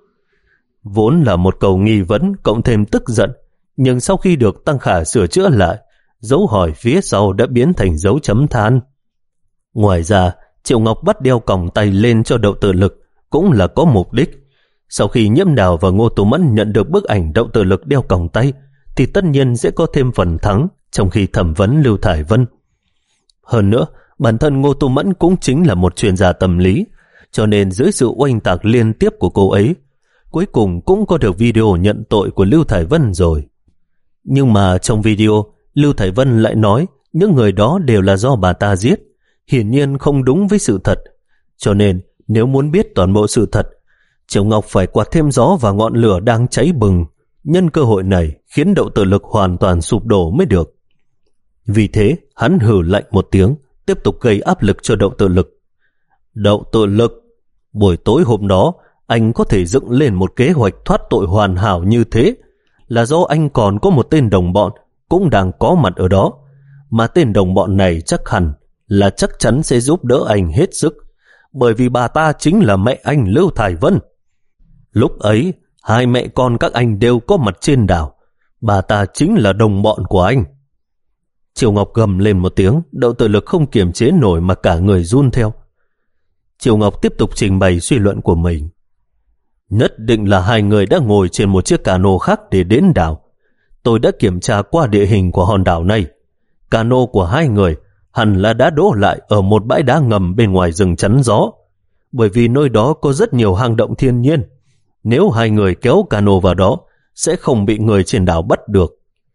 Vốn là một câu nghi vấn cộng thêm tức giận, nhưng sau khi được Tăng Khả sửa chữa lại, dấu hỏi phía sau đã biến thành dấu chấm than. Ngoài ra, Triệu Ngọc bắt đeo còng tay lên cho Đậu Tự Lực cũng là có mục đích. Sau khi Nhiễm Đào và Ngô Tú Mẫn nhận được bức ảnh Đậu Tự Lực đeo còng tay, thì tất nhiên sẽ có thêm phần thắng trong khi thẩm vấn Lưu Thải Vân. Hơn nữa, bản thân Ngô Tú Mẫn cũng chính là một chuyên gia tâm lý, cho nên dưới sự oanh tạc liên tiếp của cô ấy, cuối cùng cũng có được video nhận tội của Lưu Thải Vân rồi. Nhưng mà trong video, Lưu Thải Vân lại nói những người đó đều là do bà ta giết, hiển nhiên không đúng với sự thật. Cho nên, nếu muốn biết toàn bộ sự thật, Triệu Ngọc phải quạt thêm gió vào ngọn lửa đang cháy bừng, nhân cơ hội này khiến Đậu Tự Lực hoàn toàn sụp đổ mới được. Vì thế, hắn hừ lạnh một tiếng, tiếp tục gây áp lực cho Đậu Tự Lực. Đậu Tự Lực, buổi tối hôm đó, anh có thể dựng lên một kế hoạch thoát tội hoàn hảo như thế, là do anh còn có một tên đồng bọn cũng đang có mặt ở đó, mà tên đồng bọn này chắc hẳn là chắc chắn sẽ giúp đỡ anh hết sức, bởi vì bà ta chính là mẹ anh Lưu Thải Vân. Lúc ấy, hai mẹ con các anh đều có mặt trên đảo, bà ta chính là đồng bọn của anh. Triều Ngọc gầm lên một tiếng, Đậu Tự Lực không kiềm chế nổi mà cả người run theo. Triều Ngọc tiếp tục trình bày suy luận của mình. Nhất định là hai người đã ngồi trên một chiếc cano khác để đến đảo. Tôi đã kiểm tra qua địa hình của hòn đảo này. Cano của hai người hẳn là đã đỗ lại ở một bãi đá ngầm bên ngoài rừng chắn gió, bởi vì nơi đó có rất nhiều hang động thiên nhiên. Nếu hai người kéo cano vào đó, sẽ không bị người trên đảo bắt được.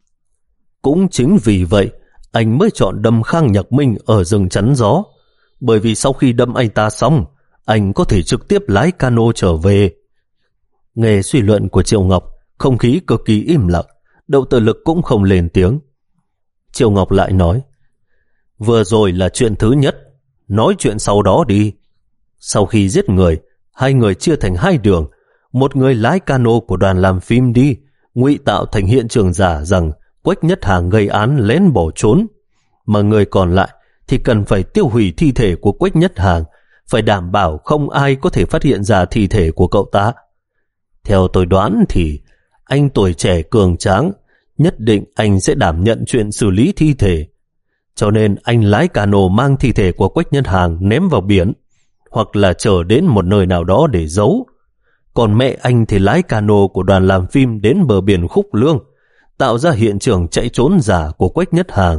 Cũng chính vì vậy, anh mới chọn đâm Khang Nhật Minh ở rừng chắn gió, bởi vì sau khi đâm anh ta xong, anh có thể trực tiếp lái cano trở về. Nghe suy luận của Triệu Ngọc, không khí cực kỳ im lặng, Đậu Tự Lực cũng không lên tiếng. Triệu Ngọc lại nói, vừa rồi là chuyện thứ nhất, nói chuyện sau đó đi. Sau khi giết người, hai người chia thành hai đường, một người lái cano của đoàn làm phim đi, ngụy tạo thành hiện trường giả rằng Quách Nhất Hàng gây án lén bỏ trốn, mà người còn lại thì cần phải tiêu hủy thi thể của Quách Nhất Hàng, phải đảm bảo không ai có thể phát hiện ra thi thể của cậu ta. Theo tôi đoán thì anh tuổi trẻ cường tráng, nhất định anh sẽ đảm nhận chuyện xử lý thi thể. Cho nên anh lái cano mang thi thể của Quách Nhất Hàng ném vào biển, hoặc là chở đến một nơi nào đó để giấu. Còn mẹ anh thì lái cano của đoàn làm phim đến bờ biển Khúc Lương, tạo ra hiện trường chạy trốn giả của Quách Nhất Hàng.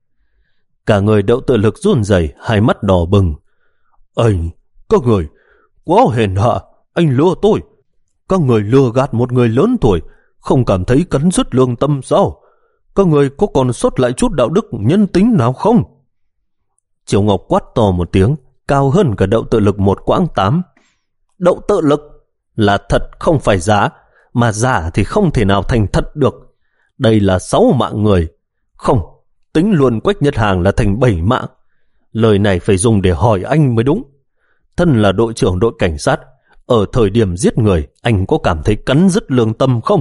Cả người Đậu Tự Lực run rẩy, hai mắt đỏ bừng. Anh, các người, quá hèn hạ, anh lừa tôi. Các người lừa gạt một người lớn tuổi, không cảm thấy cắn rứt lương tâm sao? Các người có còn sót lại chút đạo đức nhân tính nào không? Triệu Ngọc quát to một tiếng, cao hơn cả Đậu Tự Lực một quãng tám. Đậu Tự Lực là thật không phải giả, mà giả thì không thể nào thành thật được. Đây là sáu mạng người. Không, tính luôn Quách Nhất Hàng là thành bảy mạng. Lời này phải dùng để hỏi anh mới đúng. Thân là đội trưởng đội cảnh sát, ở thời điểm giết người, anh có cảm thấy cắn rứt lương tâm không?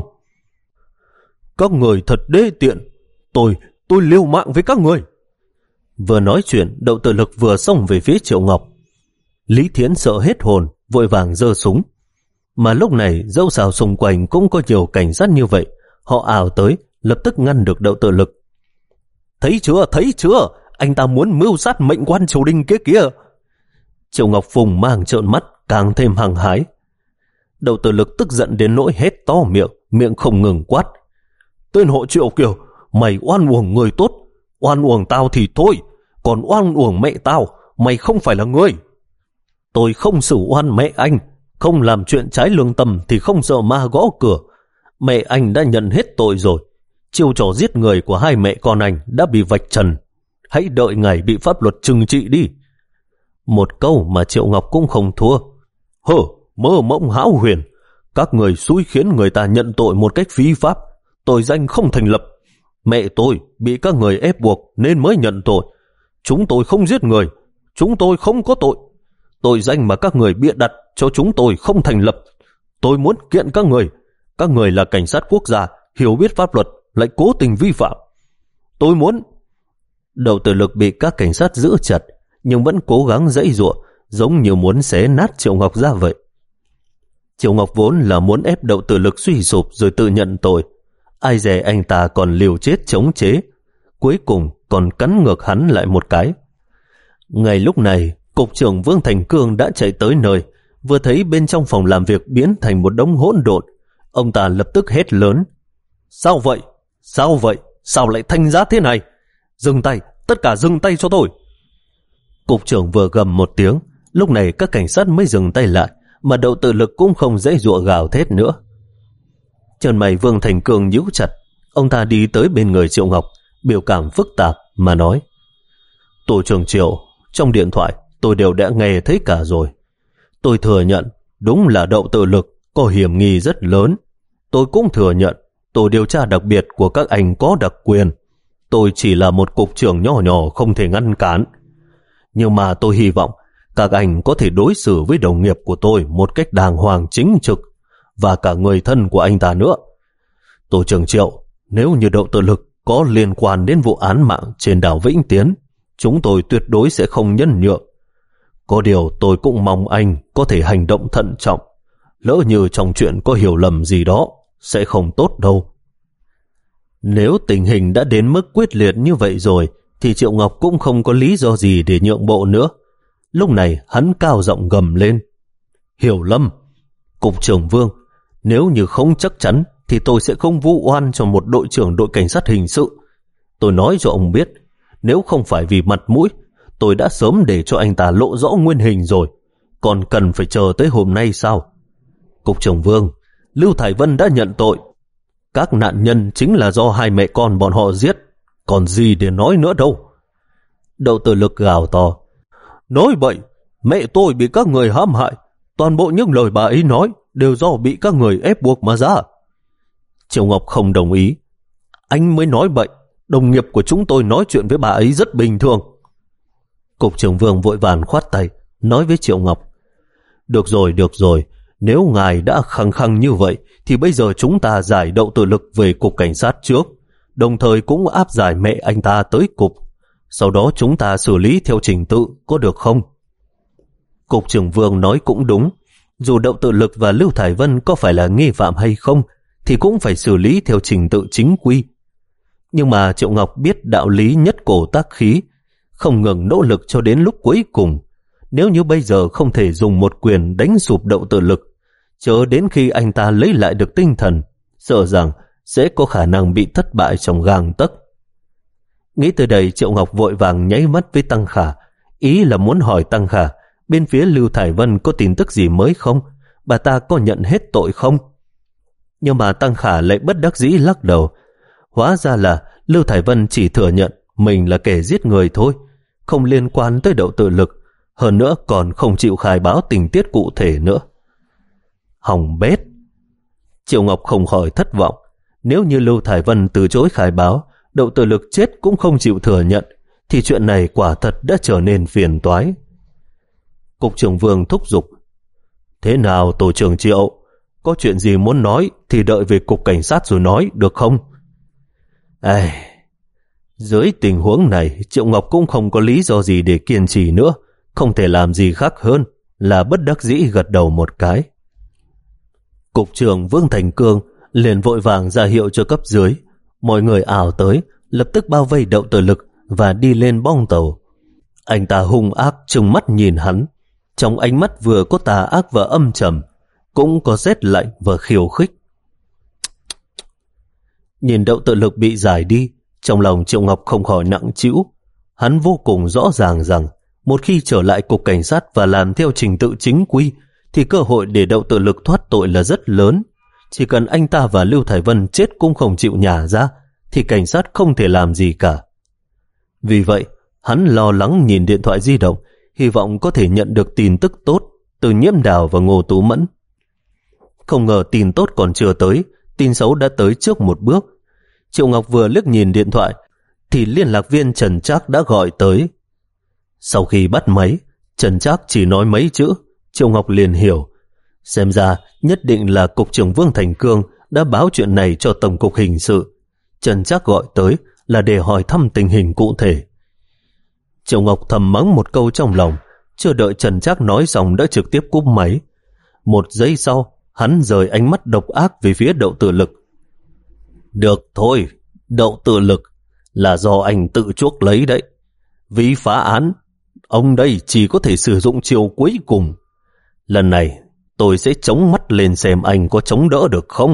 Các người thật đê tiện. Tôi, tôi liều mạng với các người. Vừa nói chuyện, Đậu Tự Lực vừa xông về phía Triệu Ngọc. Lý Thiến sợ hết hồn, vội vàng giơ súng. Mà lúc này, dẫu sao xung quanh cũng có nhiều cảnh sát như vậy. Họ ào tới, lập tức ngăn được Đậu Tự Lực. Thấy chưa, thấy chưa? Anh ta muốn mưu sát mệnh quan triều đình kia kìa. Triệu Ngọc Phùng mang trợn mắt, càng thêm hăng hái. Đậu Tự Lực tức giận đến nỗi hét to miệng, miệng không ngừng quát. Tên họ Triệu kìa, mày oan uổng người tốt. Oan uổng tao thì thôi, còn oan uổng mẹ tao, mày không phải là người. Tôi không xử oan mẹ anh, không làm chuyện trái lương tâm thì không sợ ma gõ cửa. Mẹ anh đã nhận hết tội rồi. Chiêu trò giết người của hai mẹ con anh đã bị vạch trần. Hãy đợi ngày bị pháp luật trừng trị đi. Một câu mà Triệu Ngọc cũng không thua. Hơ, mơ mộng hão huyền. Các người xúi khiến người ta nhận tội một cách phi pháp, tội danh không thành lập. Mẹ tôi bị các người ép buộc nên mới nhận tội. Chúng tôi không giết người, chúng tôi không có tội. Tội danh mà các người bịa đặt cho chúng tôi không thành lập. Tôi muốn kiện các người. Các người là cảnh sát quốc gia, hiểu biết pháp luật lại cố tình vi phạm. Tôi muốn... Đậu Tử Lực bị các cảnh sát giữ chặt, nhưng vẫn cố gắng giãy giụa, giống như muốn xé nát Triệu Ngọc ra vậy. Triệu Ngọc vốn là muốn ép Đậu Tử Lực suy sụp rồi tự nhận tội. Ai dè anh ta còn liều chết chống chế, cuối cùng còn cắn ngược hắn lại một cái. Ngay lúc này, cục trưởng Vương Thành Cương đã chạy tới nơi, vừa thấy bên trong phòng làm việc biến thành một đống hỗn độn. Ông ta lập tức hét lớn: Sao vậy? Sao vậy? Sao lại thành ra thế này? Dừng tay, tất cả dừng tay cho tôi. Cục trưởng vừa gầm một tiếng, lúc này các cảnh sát mới dừng tay lại, mà Đậu Tử Lực cũng không dễ dụa gào thét nữa. Chân mày Vương Thành Cương nhíu chặt, ông ta đi tới bên người Triệu Ngọc, biểu cảm phức tạp mà nói: Tổ trưởng Triệu, trong điện thoại tôi đều đã nghe thấy cả rồi. Tôi thừa nhận đúng là Đậu Tử Lực có hiểm nghi rất lớn. Tôi cũng thừa nhận tổ điều tra đặc biệt của các anh có đặc quyền. Tôi chỉ là một cục trưởng nhỏ nhỏ không thể ngăn cản. Nhưng mà tôi hy vọng các anh có thể đối xử với đồng nghiệp của tôi một cách đàng hoàng chính trực, và cả người thân của anh ta nữa. Tổ trưởng Triệu, nếu như Đậu Tử Lực có liên quan đến vụ án mạng trên đảo Vĩnh Tiến, chúng tôi tuyệt đối sẽ không nhân nhượng. Có điều tôi cũng mong anh có thể hành động thận trọng, lỡ như trong chuyện có hiểu lầm gì đó sẽ không tốt đâu. Nếu tình hình đã đến mức quyết liệt như vậy rồi thì Triệu Ngọc cũng không có lý do gì để nhượng bộ nữa. Lúc này hắn cao giọng gầm lên: Hiểu lầm? Cục trưởng Vương, nếu như không chắc chắn thì tôi sẽ không vu oan cho một đội trưởng đội cảnh sát hình sự. Tôi nói cho ông biết, nếu không phải vì mặt mũi, tôi đã sớm để cho anh ta lộ rõ nguyên hình rồi, còn cần phải chờ tới hôm nay sao? Cục trưởng Vương, Lưu Thải Vân đã nhận tội. Các nạn nhân chính là do hai mẹ con bọn họ giết, còn gì để nói nữa đâu. Đậu Tử Lực gào to: Nói bậy, mẹ tôi bị các người hãm hại, toàn bộ những lời bà ấy nói đều do bị các người ép buộc mà ra. Triệu Ngọc không đồng ý: Anh mới nói bậy, đồng nghiệp của chúng tôi nói chuyện với bà ấy rất bình thường. Cục trưởng Vương vội vàng khoát tay, nói với Triệu Ngọc: Được rồi, được rồi, nếu ngài đã khăng khăng như vậy thì bây giờ chúng ta giải Đậu Tử Lực về cục cảnh sát trước, đồng thời cũng áp giải mẹ anh ta tới cục. Sau đó chúng ta xử lý theo trình tự, có được không? Cục trưởng Vương nói cũng đúng. Dù Đậu Tử Lực và Lưu Thải Vân có phải là nghi phạm hay không thì cũng phải xử lý theo trình tự chính quy. Nhưng mà Triệu Ngọc biết đạo lý nhất cổ tác khí, không ngừng nỗ lực cho đến lúc cuối cùng. Nếu như bây giờ không thể dùng một quyền đánh sụp Đậu Tử Lực, chờ đến khi anh ta lấy lại được tinh thần, sợ rằng sẽ có khả năng bị thất bại trong gang tấc. Nghĩ tới đây, Triệu Ngọc vội vàng nháy mắt với Tăng Khả, ý là muốn hỏi Tăng Khả bên phía Lưu Thải Vân có tin tức gì mới không, bà ta có nhận hết tội không. Nhưng mà Tăng Khả lại bất đắc dĩ lắc đầu. Hóa ra là Lưu Thải Vân chỉ thừa nhận mình là kẻ giết người thôi, không liên quan tới Đậu Tử Lực, hơn nữa còn không chịu khai báo tình tiết cụ thể nữa. Hỏng bét. Triệu Ngọc không khỏi thất vọng. Nếu như Lưu Thải Vân từ chối khai báo, Đậu Tử Lực chết cũng không chịu thừa nhận, thì chuyện này quả thật đã trở nên phiền toái. Cục trưởng Vương thúc giục: Thế nào tổ trưởng Triệu, có chuyện gì muốn nói thì đợi về cục cảnh sát rồi nói, được không? Ây, dưới tình huống này, Triệu Ngọc cũng không có lý do gì để kiên trì nữa, không thể làm gì khác hơn là bất đắc dĩ gật đầu một cái. Cục trưởng Vương Thành Cương liền vội vàng ra hiệu cho cấp dưới. Mọi người ảo tới, lập tức bao vây Đậu Tử Lực và đi lên bong tàu. Anh ta hung ác trừng mắt nhìn hắn, trong ánh mắt vừa có tà ác và âm trầm, cũng có rét lạnh và khiêu khích. Nhìn Đậu Tử Lực bị giải đi, trong lòng Triệu Ngọc không khỏi nặng trĩu. Hắn vô cùng rõ ràng rằng một khi trở lại cục cảnh sát và làm theo trình tự chính quy thì cơ hội để Đậu Tử Lực thoát tội là rất lớn. Chỉ cần anh ta và Lưu Thải Vân chết cũng không chịu nhả ra thì cảnh sát không thể làm gì cả. Vì vậy, hắn lo lắng nhìn điện thoại di động, hy vọng có thể nhận được tin tức tốt từ Nhiễm Đào và Ngô Tú Mẫn. Không ngờ tin tốt còn chưa tới, tin xấu đã tới trước một bước. Triệu Ngọc vừa liếc nhìn điện thoại thì liên lạc viên Trần Trác đã gọi tới. Sau khi bắt máy, Trần Trác chỉ nói mấy chữ, Triệu Ngọc liền hiểu. Xem ra nhất định là cục trưởng Vương Thành Cương đã báo chuyện này cho Tổng cục Hình sự. Trần Trác gọi tới là để hỏi thăm tình hình cụ thể. Triệu Ngọc thầm mắng một câu trong lòng, chưa đợi Trần Trác nói xong đã trực tiếp cúp máy. Một giây sau, hắn rời ánh mắt độc ác về phía Đậu Tự Lực. Được thôi, Đậu Tự Lực, là do anh tự chuốc lấy đấy. Vì phá án, ông đây chỉ có thể sử dụng chiều cuối cùng. Lần này, tôi sẽ chống mắt lên xem anh có chống đỡ được không.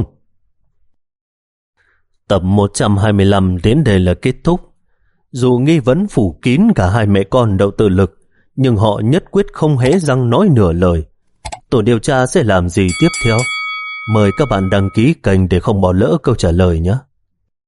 Tập một trăm hai mươi lăm đến đây là kết thúc. Dù nghi vấn phủ kín cả hai mẹ con Đậu Tự Lực, nhưng họ nhất quyết không hé răng nói nửa lời. Tổ điều tra sẽ làm gì tiếp theo? Mời các bạn đăng ký kênh để không bỏ lỡ câu trả lời nhé.